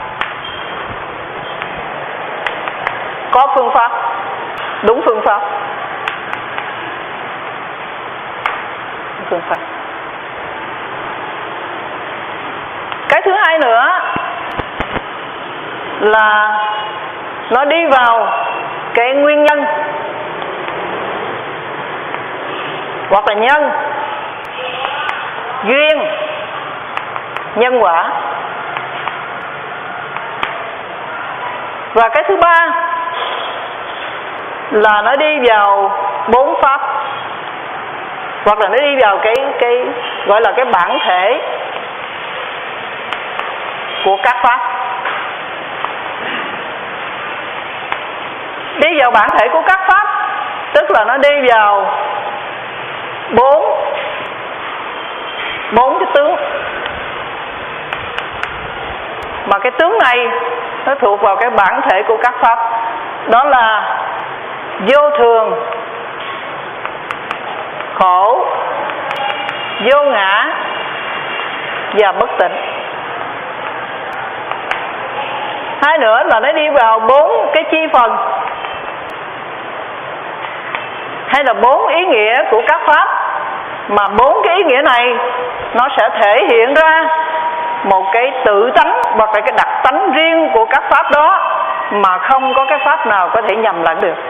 có phương pháp, đúng phương pháp. Phương pháp. Cái thứ hai nữa là nó đi vào cái nguyên nhân hoặc là nhân, duyên, nhân quả. Và cái thứ ba là nó đi vào bốn pháp, hoặc là nó đi vào cái cái gọi là cái bản thể của các pháp. Đi vào bản thể của các pháp tức là nó đi vào bốn bốn cái tướng, mà cái tướng này nó thuộc vào cái bản thể của các pháp. Đó là vô thường, khổ, vô ngã và bất tịnh. Hai nữa là nó đi vào bốn cái chi phần, hay là bốn ý nghĩa của các pháp, mà bốn cái ý nghĩa này nó sẽ thể hiện ra một cái tự tánh hoặc là cái đặc tánh riêng của các pháp đó, mà không có cái pháp nào có thể nhầm lẫn được.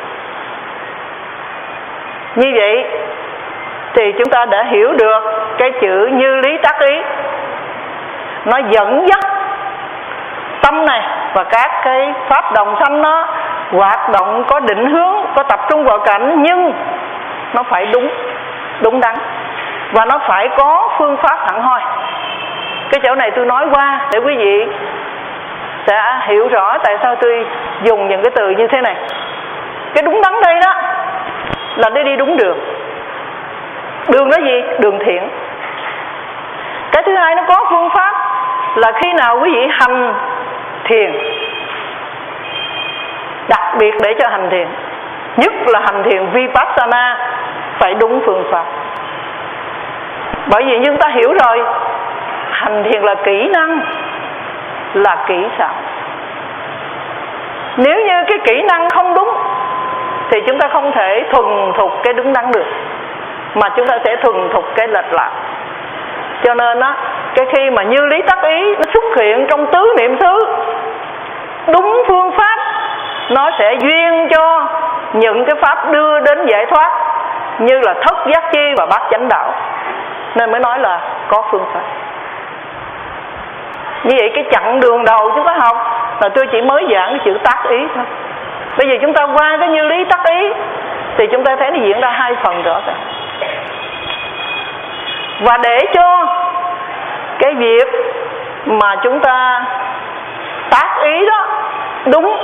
Như vậy thì chúng ta đã hiểu được cái chữ như lý tác ý, nó dẫn dắt tâm này và các cái pháp đồng sanh nó hoạt động có định hướng, có tập trung vào cảnh, nhưng nó phải đúng, đúng đắn, và nó phải có phương pháp hẳn hoi. Cái chỗ này tôi nói qua để quý vị sẽ hiểu rõ tại sao tôi dùng những cái từ như thế này. Cái đúng đắn đây đó là đi đi đúng đường. Đường đó gì? Đường thiện. Cái thứ hai nó có phương pháp, là khi nào quý vị hành thiền, đặc biệt để cho hành thiền, nhất là hành thiền Vipassana, phải đúng phương pháp. Bởi vì chúng ta hiểu rồi, hành thiền là kỹ năng, là kỹ xảo. Nếu như cái kỹ năng không đúng thì chúng ta không thể thuần thục cái đúng đắn được, mà chúng ta sẽ thuần thục cái lệch lạc. Cho nên á, cái khi mà như lý tác ý nó xuất hiện trong tứ niệm xứ, đúng phương pháp, nó sẽ duyên cho những cái pháp đưa đến giải thoát, như là thất giác chi và bát chánh đạo, nên mới nói là có phương pháp. Như vậy cái chặng đường đầu chúng ta học là tôi chỉ mới giảng cái chữ tác ý thôi. Bây giờ chúng ta qua cái như lý tác ý thì chúng ta thấy nó diễn ra hai phần rõ ràng. Và để cho cái việc mà chúng ta tác ý đó đúng,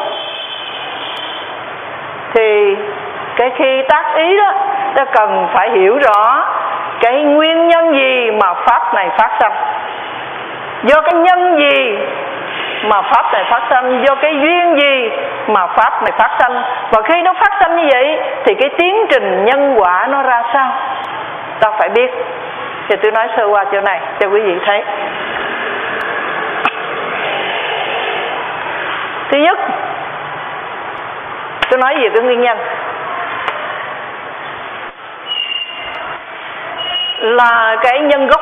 thì cái khi tác ý đó ta cần phải hiểu rõ cái nguyên nhân gì mà pháp này phát sinh, do cái nhân gì mà pháp này phát sinh, do cái duyên gì mà pháp này phát sinh. Và khi nó phát sinh như vậy thì cái tiến trình nhân quả nó ra sao ta phải biết. Thì tôi nói sơ qua chỗ này cho quý vị thấy. Thứ nhất, tôi nói về cái nguyên nhân, là cái nhân gốc,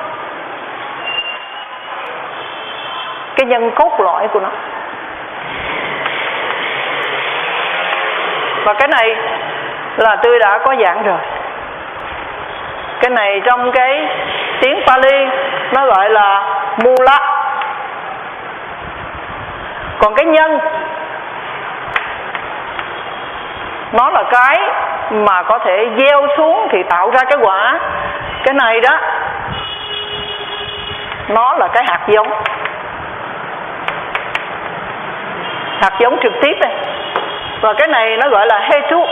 cái nhân cốt lõi của nó. Và cái này là tôi đã có giảng rồi. Cái này trong cái tiếng Pali nó gọi là mula. Còn cái nhân, nó là cái mà có thể gieo xuống thì tạo ra cái quả. Cái này đó, nó là cái hạt giống, hạt giống trực tiếp đây. Và cái này nó gọi là hetu.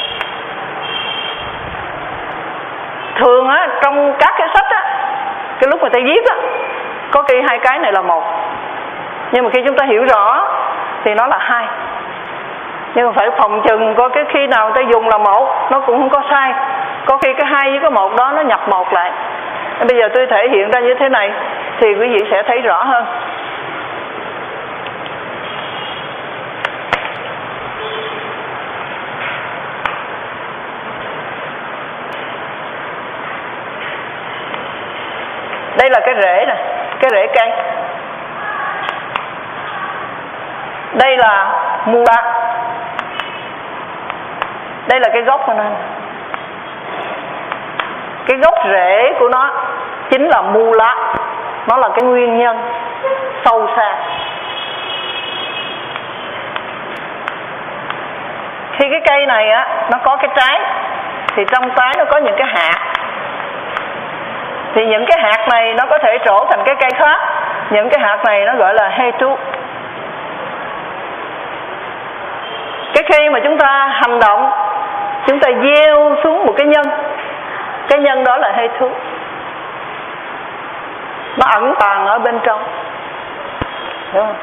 Thường á, trong các cái sách á, cái lúc người ta viết á, có khi hai cái này là một, nhưng mà khi chúng ta hiểu rõ thì nó là hai. Nhưng mà phải phòng chừng có cái khi nào người ta dùng là một, nó cũng không có sai. Có khi cái hai với cái một đó nó nhập một lại. Bây giờ tôi thể hiện ra như thế này thì quý vị sẽ thấy rõ hơn. Đây là cái rễ nè, cái rễ cây. Đây là mula. Đây là cái gốc của nó. Cái gốc rễ của nó chính là mula. Nó là cái nguyên nhân sâu xa. Khi cái cây này á, nó có cái trái, thì trong trái nó có những cái hạt. Thì những cái hạt này nó có thể trổ thành cái cây khác. Những cái hạt này nó gọi là hetu. Cái khi mà chúng ta hành động, chúng ta gieo xuống một cái nhân, cái nhân đó là hetu. Nó ẩn tàng ở bên trong, hiểu không?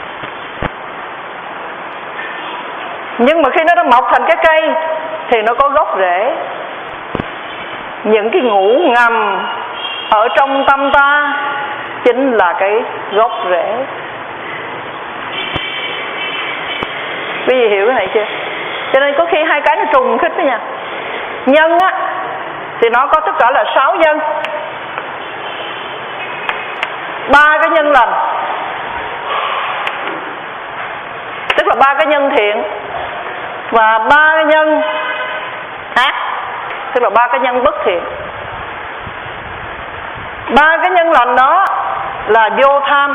Nhưng mà khi nó đã mọc thành cái cây thì nó có gốc rễ. Những cái ngủ ngầm ở trong tâm ta chính là cái gốc rễ. Quý vị hiểu cái này chưa? Cho nên có khi hai cái nó trùng khít với nhau. Nhân á thì nó có tất cả là sáu nhân, ba cái nhân lành, tức là ba cái nhân thiện, và ba cái nhân ác, tức là ba cái nhân bất thiện. Ba cái nhân lành đó là vô tham,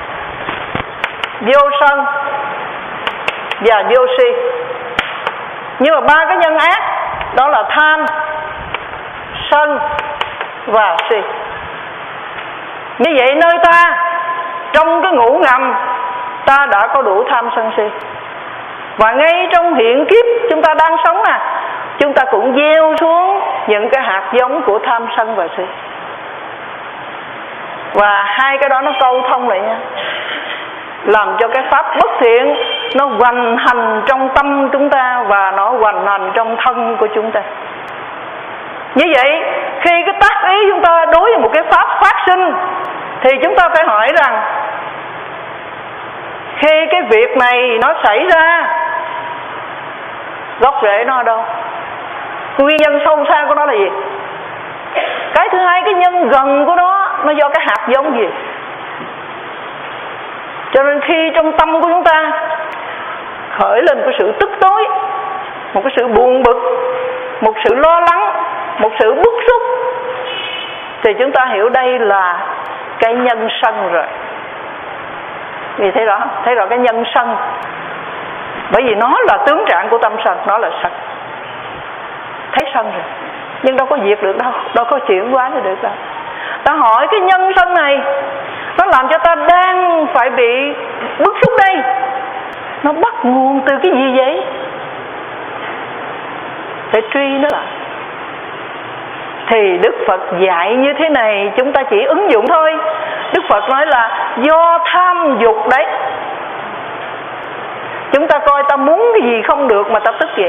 vô sân và vô si. Nhưng mà ba cái nhân ác đó là tham, sân và si. Như vậy nơi ta, trong cái ngủ ngầm, ta đã có đủ tham sân si. Và ngay trong hiện kiếp chúng ta đang sống nè, chúng ta cũng gieo xuống những cái hạt giống của tham sân và si. Và hai cái đó nó câu thông lại nha, làm cho cái pháp bất thiện nó hoành hành trong tâm chúng ta và nó hoành hành trong thân của chúng ta. Như vậy khi cái tác ý chúng ta đối với một cái pháp phát sinh thì chúng ta phải hỏi rằng khi cái việc này nó xảy ra, gốc rễ nó ở đâu? Nguyên nhân sâu xa của nó là gì? Cái thứ hai, cái nhân gần của nó nó do cái hạt giống gì? Cho nên khi trong tâm của chúng ta khởi lên cái sự tức tối một cái sự buồn bực, một sự lo lắng, một sự bức xúc, thì chúng ta hiểu đây là cái nhân sân rồi. Vì thấy rõ, thấy rõ cái nhân sân. Bởi vì nó là tướng trạng của tâm sân, nó là sân. Thấy sân rồi, nhưng đâu có diệt được đâu, đâu có chuyển hóa được đâu. Ta hỏi cái nhân sân này, nó làm cho ta đang phải bị bức xúc đây, nó bắt nguồn từ cái gì vậy? Phải truy nó lại. Thì Đức Phật dạy như thế này, chúng ta chỉ ứng dụng thôi. Đức Phật nói là do tham dục đấy. Chúng ta coi ta muốn cái gì không được mà ta tức vậy.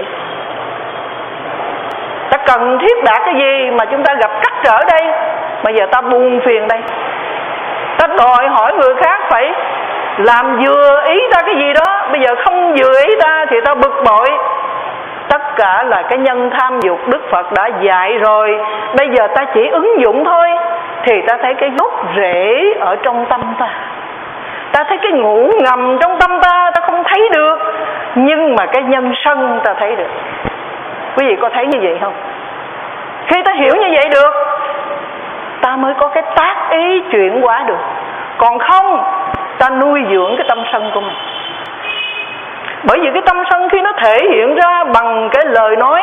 Ta cần thiết đạt cái gì mà chúng ta gặp trắc trở đây, mà giờ ta buồn phiền đây. Ta đòi hỏi người khác phải làm vừa ý ta cái gì đó, bây giờ không vừa ý ta thì ta bực bội. Tất cả là cái nhân tham dục Đức Phật đã dạy rồi. Bây giờ ta chỉ ứng dụng thôi, thì ta thấy cái gốc rễ ở trong tâm ta. Ta thấy cái ngủ ngầm trong tâm ta, ta không thấy được, nhưng mà cái nhân sân ta thấy được. Quý vị có thấy như vậy không? Khi ta hiểu như vậy được, ta mới có cái tác ý chuyển hóa được. Còn không, ta nuôi dưỡng cái tâm sân của mình. Bởi vì cái tâm sân khi nó thể hiện ra bằng cái lời nói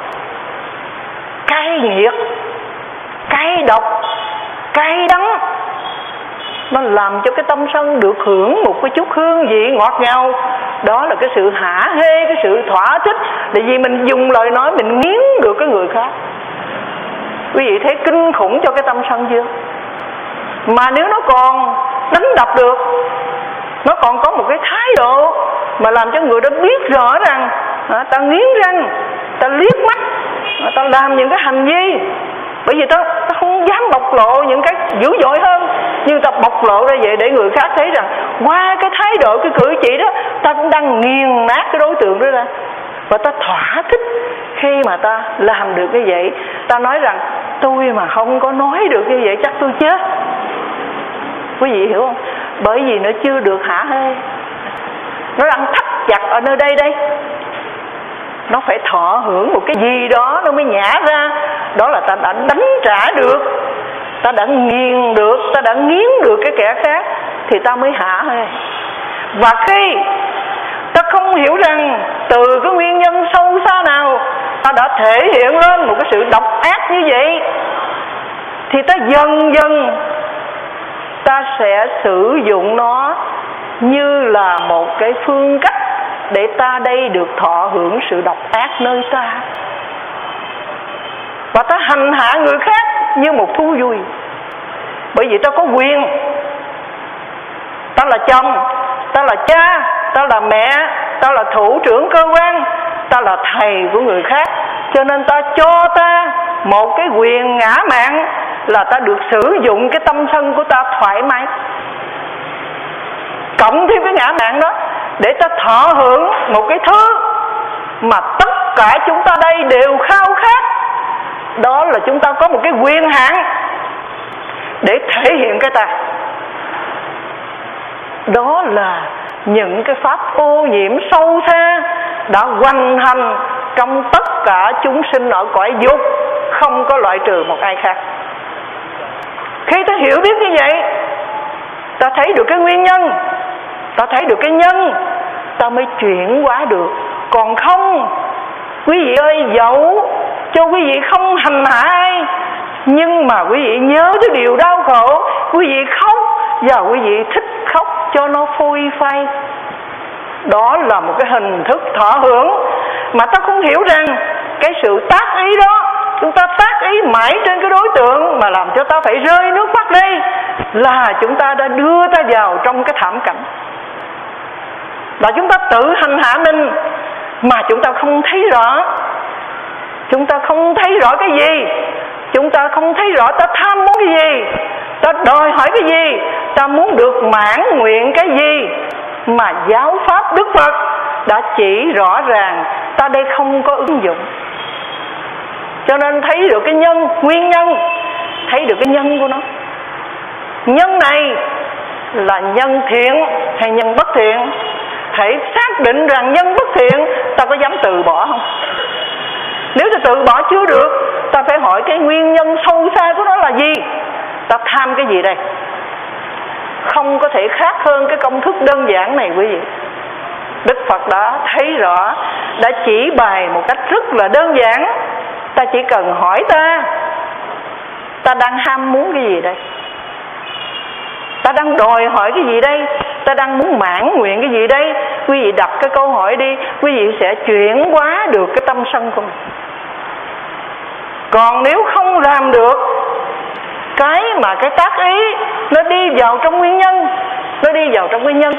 cay nghiệt, cay độc, cay đắng, nó làm cho cái tâm sân được hưởng một cái chút hương vị ngọt ngào. Đó là cái sự hả hê, cái sự thỏa thích. Tại vì mình dùng lời nói mình nghiến được cái người khác. Quý vị thấy kinh khủng cho cái tâm sân chưa? Mà nếu nó còn đánh đập được, nó còn có một cái thái độ mà làm cho người đó biết rõ rằng à, ta nghiến răng, ta liếc mắt, à, ta làm những cái hành vi. Bởi vì ta, ta không dám bộc lộ những cái dữ dội hơn, nhưng ta bộc lộ ra vậy để người khác thấy rằng qua cái thái độ, cái cử chỉ đó, ta cũng đang nghiền nát cái đối tượng đó ra. Và ta thỏa thích khi mà ta làm được như vậy. Ta nói rằng tôi mà không có nói được như vậy chắc tôi chết. Quý vị hiểu không? Bởi vì nó chưa được hả hê, nó đang thắt chặt ở nơi đây đây. Nó phải thọ hưởng một cái gì đó nó mới nhả ra. Đó là ta đã đánh trả được, ta đã nghiền được, ta đã nghiến được cái kẻ khác, thì ta mới hả hê. Và khi ta không hiểu rằng từ cái nguyên nhân sâu xa nào ta đã thể hiện lên một cái sự độc ác như vậy, thì ta dần dần ta sẽ sử dụng nó như là một cái phương cách để ta đây được thọ hưởng sự độc ác nơi ta. Và ta hành hạ người khác như một thú vui. Bởi vì ta có quyền. Ta là chồng, ta là cha, ta là mẹ, ta là thủ trưởng cơ quan, ta là thầy của người khác. Cho nên ta cho ta một cái quyền ngã mạn là ta được sử dụng cái tâm sân của ta thoải mái. Cộng thêm cái ngã mạn đó để ta thọ hưởng một cái thứ mà tất cả chúng ta đây đều khao khát. Đó là chúng ta có một cái quyền hạn để thể hiện cái ta. Đó là những cái pháp ô nhiễm sâu xa đã hoành hành trong tất cả chúng sinh ở cõi dục, không có loại trừ một ai khác. Khi ta hiểu biết như vậy, ta thấy được cái nguyên nhân, ta thấy được cái nhân, ta mới chuyển hóa được. Còn không, quý vị ơi, dẫu cho quý vị không hành hạ ai, nhưng mà quý vị nhớ tới điều đau khổ, quý vị khóc, và quý vị thích khóc cho nó phôi phai. Đó là một cái hình thức thọ hưởng mà ta không hiểu rằng cái sự tác ý đó, chúng ta tác ý mãi trên cái đối tượng mà làm cho ta phải rơi nước mắt đây, là chúng ta đã đưa ta vào trong cái thảm cảnh. Là chúng ta tự hành hạ mình mà chúng ta không thấy rõ. Chúng ta không thấy rõ cái gì, chúng ta không thấy rõ ta tham muốn cái gì, ta đòi hỏi cái gì, ta muốn được mãn nguyện cái gì, mà giáo pháp Đức Phật đã chỉ rõ ràng ta đây không có ứng dụng. Cho nên thấy được cái nhân, nguyên nhân, thấy được cái nhân của nó. Nhân này là nhân thiện hay nhân bất thiện, thể xác định rằng nhân bất thiện, ta có dám từ bỏ không? Nếu ta từ bỏ chưa được, ta phải hỏi cái nguyên nhân sâu xa của nó là gì? Ta tham cái gì đây? Không có thể khác hơn cái công thức đơn giản này quý vị. Đức Phật đã thấy rõ, đã chỉ bày một cách rất là đơn giản. Ta chỉ cần hỏi ta, ta đang ham muốn cái gì đây? Ta đang đòi hỏi cái gì đây? Ta đang muốn mãn nguyện cái gì đây? Quý vị đặt cái câu hỏi đi, quý vị sẽ chuyển hóa được cái tâm sân của mình. Còn nếu không làm được cái mà cái tác ý nó đi vào trong nguyên nhân, nó đi vào trong nguyên nhân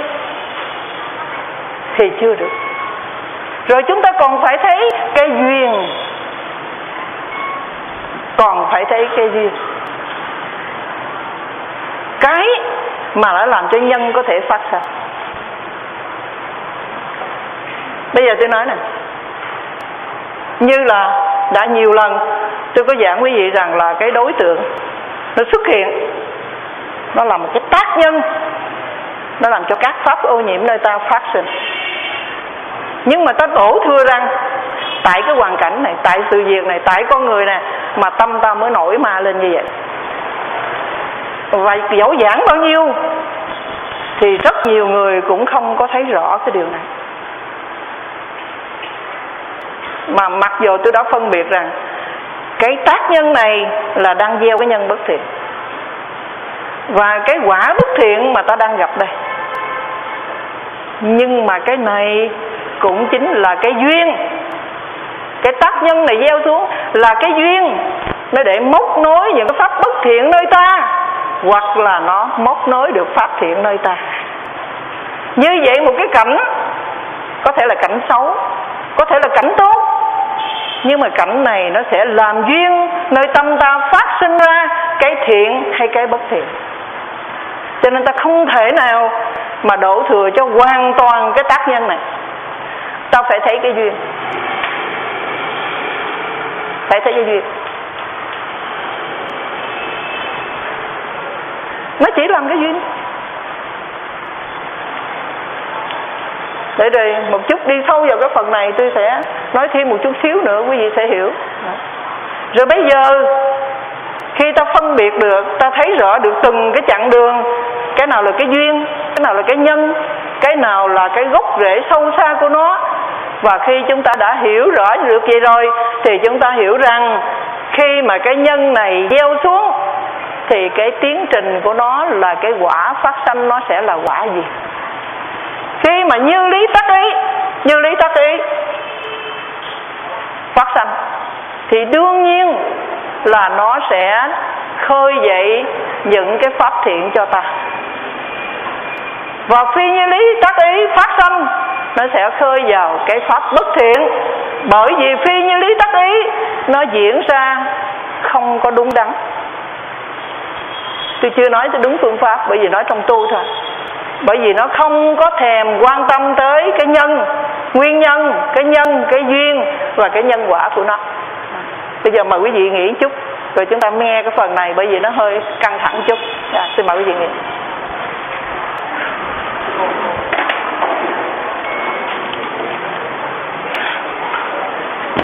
thì chưa được. Rồi chúng ta còn phải thấy cái duyên, còn phải thấy cái duyên, cái mà nó làm cho nhân có thể phát sinh. Bây giờ tôi nói nè, như là đã nhiều lần tôi có giảng quý vị rằng là cái đối tượng nó xuất hiện, nó là một cái tác nhân, nó làm cho các pháp ô nhiễm nơi ta phát sinh. Nhưng mà ta đổ thừa rằng tại cái hoàn cảnh này, tại sự việc này, tại con người này mà tâm ta mới nổi ma lên như vậy. Và dẫu giảng bao nhiêu thì rất nhiều người cũng không có thấy rõ cái điều này. Mà mặc dù tôi đã phân biệt rằng cái tác nhân này là đang gieo cái nhân bất thiện, và cái quả bất thiện mà ta đang gặp đây. Nhưng mà cái này cũng chính là cái duyên. Cái tác nhân này gieo xuống là cái duyên, nó để móc nối những cái pháp bất thiện nơi ta, hoặc là nó móc nối được pháp thiện nơi ta. Như vậy một cái cảnh có thể là cảnh xấu, có thể là cảnh tốt, nhưng mà cảnh này nó sẽ làm duyên nơi tâm ta phát sinh ra cái thiện hay cái bất thiện. Cho nên ta không thể nào mà đổ thừa cho hoàn toàn cái tác nhân này. Ta phải thấy cái duyên, phải thấy cái duyên. Nó chỉ làm cái duyên. Để rồi một chút đi sâu vào cái phần này, tôi sẽ nói thêm một chút xíu nữa, quý vị sẽ hiểu. Rồi bây giờ khi ta phân biệt được, ta thấy rõ được từng cái chặng đường, cái nào là cái duyên, cái nào là cái nhân, cái nào là cái gốc rễ sâu xa của nó. Và khi chúng ta đã hiểu rõ được vậy rồi thì chúng ta hiểu rằng khi mà cái nhân này gieo xuống thì cái tiến trình của nó là cái quả phát sanh, nó sẽ là quả gì. Khi mà như lý tác ý, như lý tác ý phát sanh thì đương nhiên là nó sẽ khơi dậy những cái pháp thiện cho ta. Và phi như lý tác ý phát sanh, nó sẽ khơi vào cái pháp bất thiện. Bởi vì phi như lý tác ý nó diễn ra không có đúng đắn. Tôi chưa nói tới đúng phương pháp, bởi vì nói trong tu thôi. Bởi vì nó không có thèm quan tâm tới cái nhân, nguyên nhân, cái nhân, cái duyên và cái nhân quả của nó. Bây giờ mời quý vị nghĩ chút, rồi chúng ta nghe cái phần này, bởi vì nó hơi căng thẳng chút. Dạ, xin mời quý vị nghĩ.